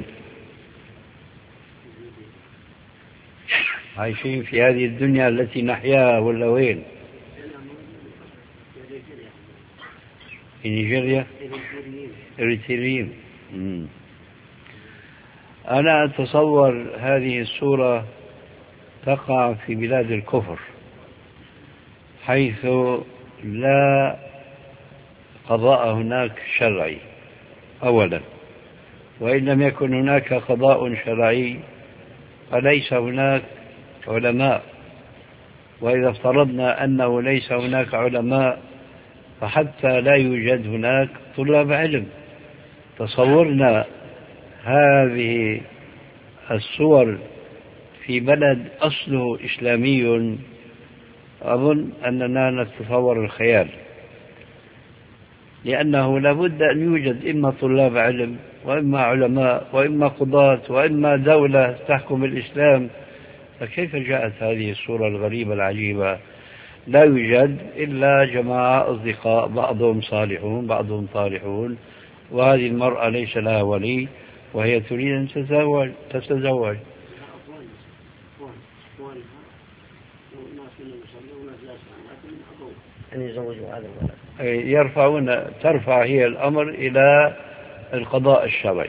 عايشين في هذه الدنيا التي نحياها ولا وين؟ في نيجيريا إريتريين. أنا أتصور هذه الصورة تقع في بلاد الكفر، حيث لا قضاء هناك شرعي أولا، وإن لم يكن هناك قضاء شرعي فليس هناك علماء، وإذا افترضنا أنه ليس هناك علماء فحتى لا يوجد هناك طلاب علم. تصورنا هذه الصور في بلد أصله إسلامي أظن أننا نتصور الخيال، لأنه لابد أن يوجد إما طلاب علم وإما علماء وإما قضاة وإما دولة تحكم الإسلام. فكيف جاءت هذه الصورة الغريبة العجيبة؟ لا يوجد إلا جماعة أصدقاء، بعضهم صالحون بعضهم طالحون، وهذه المرأة ليس لها ولي وهي تريد أن تتزوج تتزوج يرفعون ترفع هي الأمر إلى القضاء الشرعي.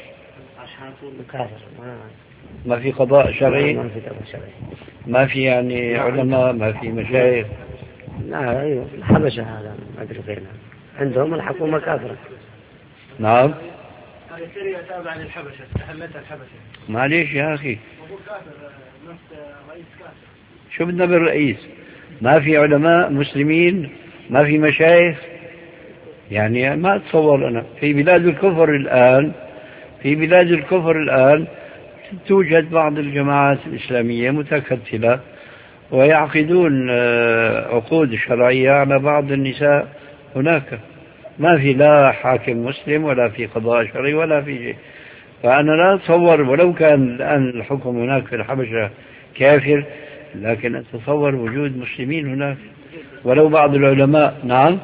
ما في قضاء شرعي، ما في يعني علماء، ما في مشايخ. لا أيوة الحبشة هذا ما أدري فينا، عندهم الحكومة كافرة. نعم هذه سوريا تابعة للحبشة، استحلتها الحبشة. معليش يا أخي، شو بدنا بالرئيس؟ ما في علماء مسلمين، ما في مشايخ، يعني ما أتصور أنا في بلاد الكفر الآن في بلاد الكفر الآن توجد بعض الجماعات الإسلامية متكتلة ويعقدون عقود شرعية على بعض النساء هناك، ما في لا حاكم مسلم ولا في قضاء شرعي ولا في شيء. فأنا لا أتصور، ولو كان الآن الحكم هناك في الحبشة كافر، لكن أتصور وجود مسلمين هناك ولو بعض العلماء. نعم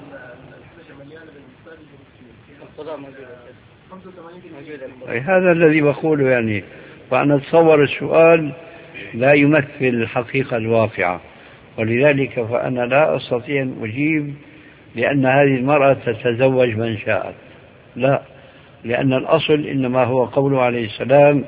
هذا الذي بقوله يعني. فأنا أتصور السؤال لا يمثل الحقيقة الواقعة، ولذلك فأنا لا أستطيع أن أجيب لأن هذه المرأة تتزوج من شاءت، لا، لأن الأصل إنما هو قوله عليه السلام: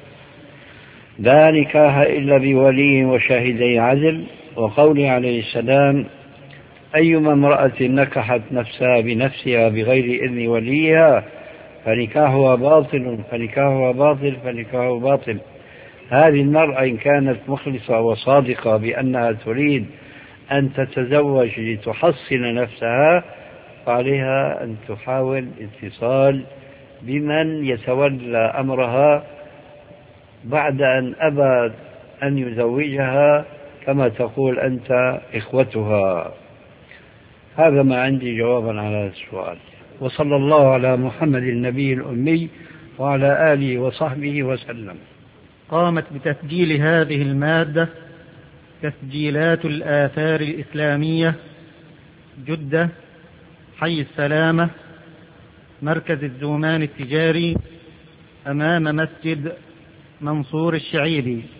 لا نكاح إلا بولي وشاهدي عدل، وقوله عليه السلام: أيما امرأة نكحت نفسها بنفسها بغير إذن وليها فنكاحها باطل فنكاحها باطل فنكاحها باطل. هذه المرأة إن كانت مخلصة وصادقة بأنها تريد أن تتزوج لتحصن نفسها فعليها أن تحاول اتصال بمن يتولى أمرها بعد أن أبى أن يزوجها كما تقول أنت إخوتها. هذا ما عندي جوابا على هذا السؤال. وصلى الله على محمد النبي الأمي وعلى آله وصحبه وسلم. قامت بتسجيل هذه المادة تسجيلات الآثار الإسلامية، جدة، حي السلامة، مركز الزومان التجاري، أمام مسجد منصور الشعيبي.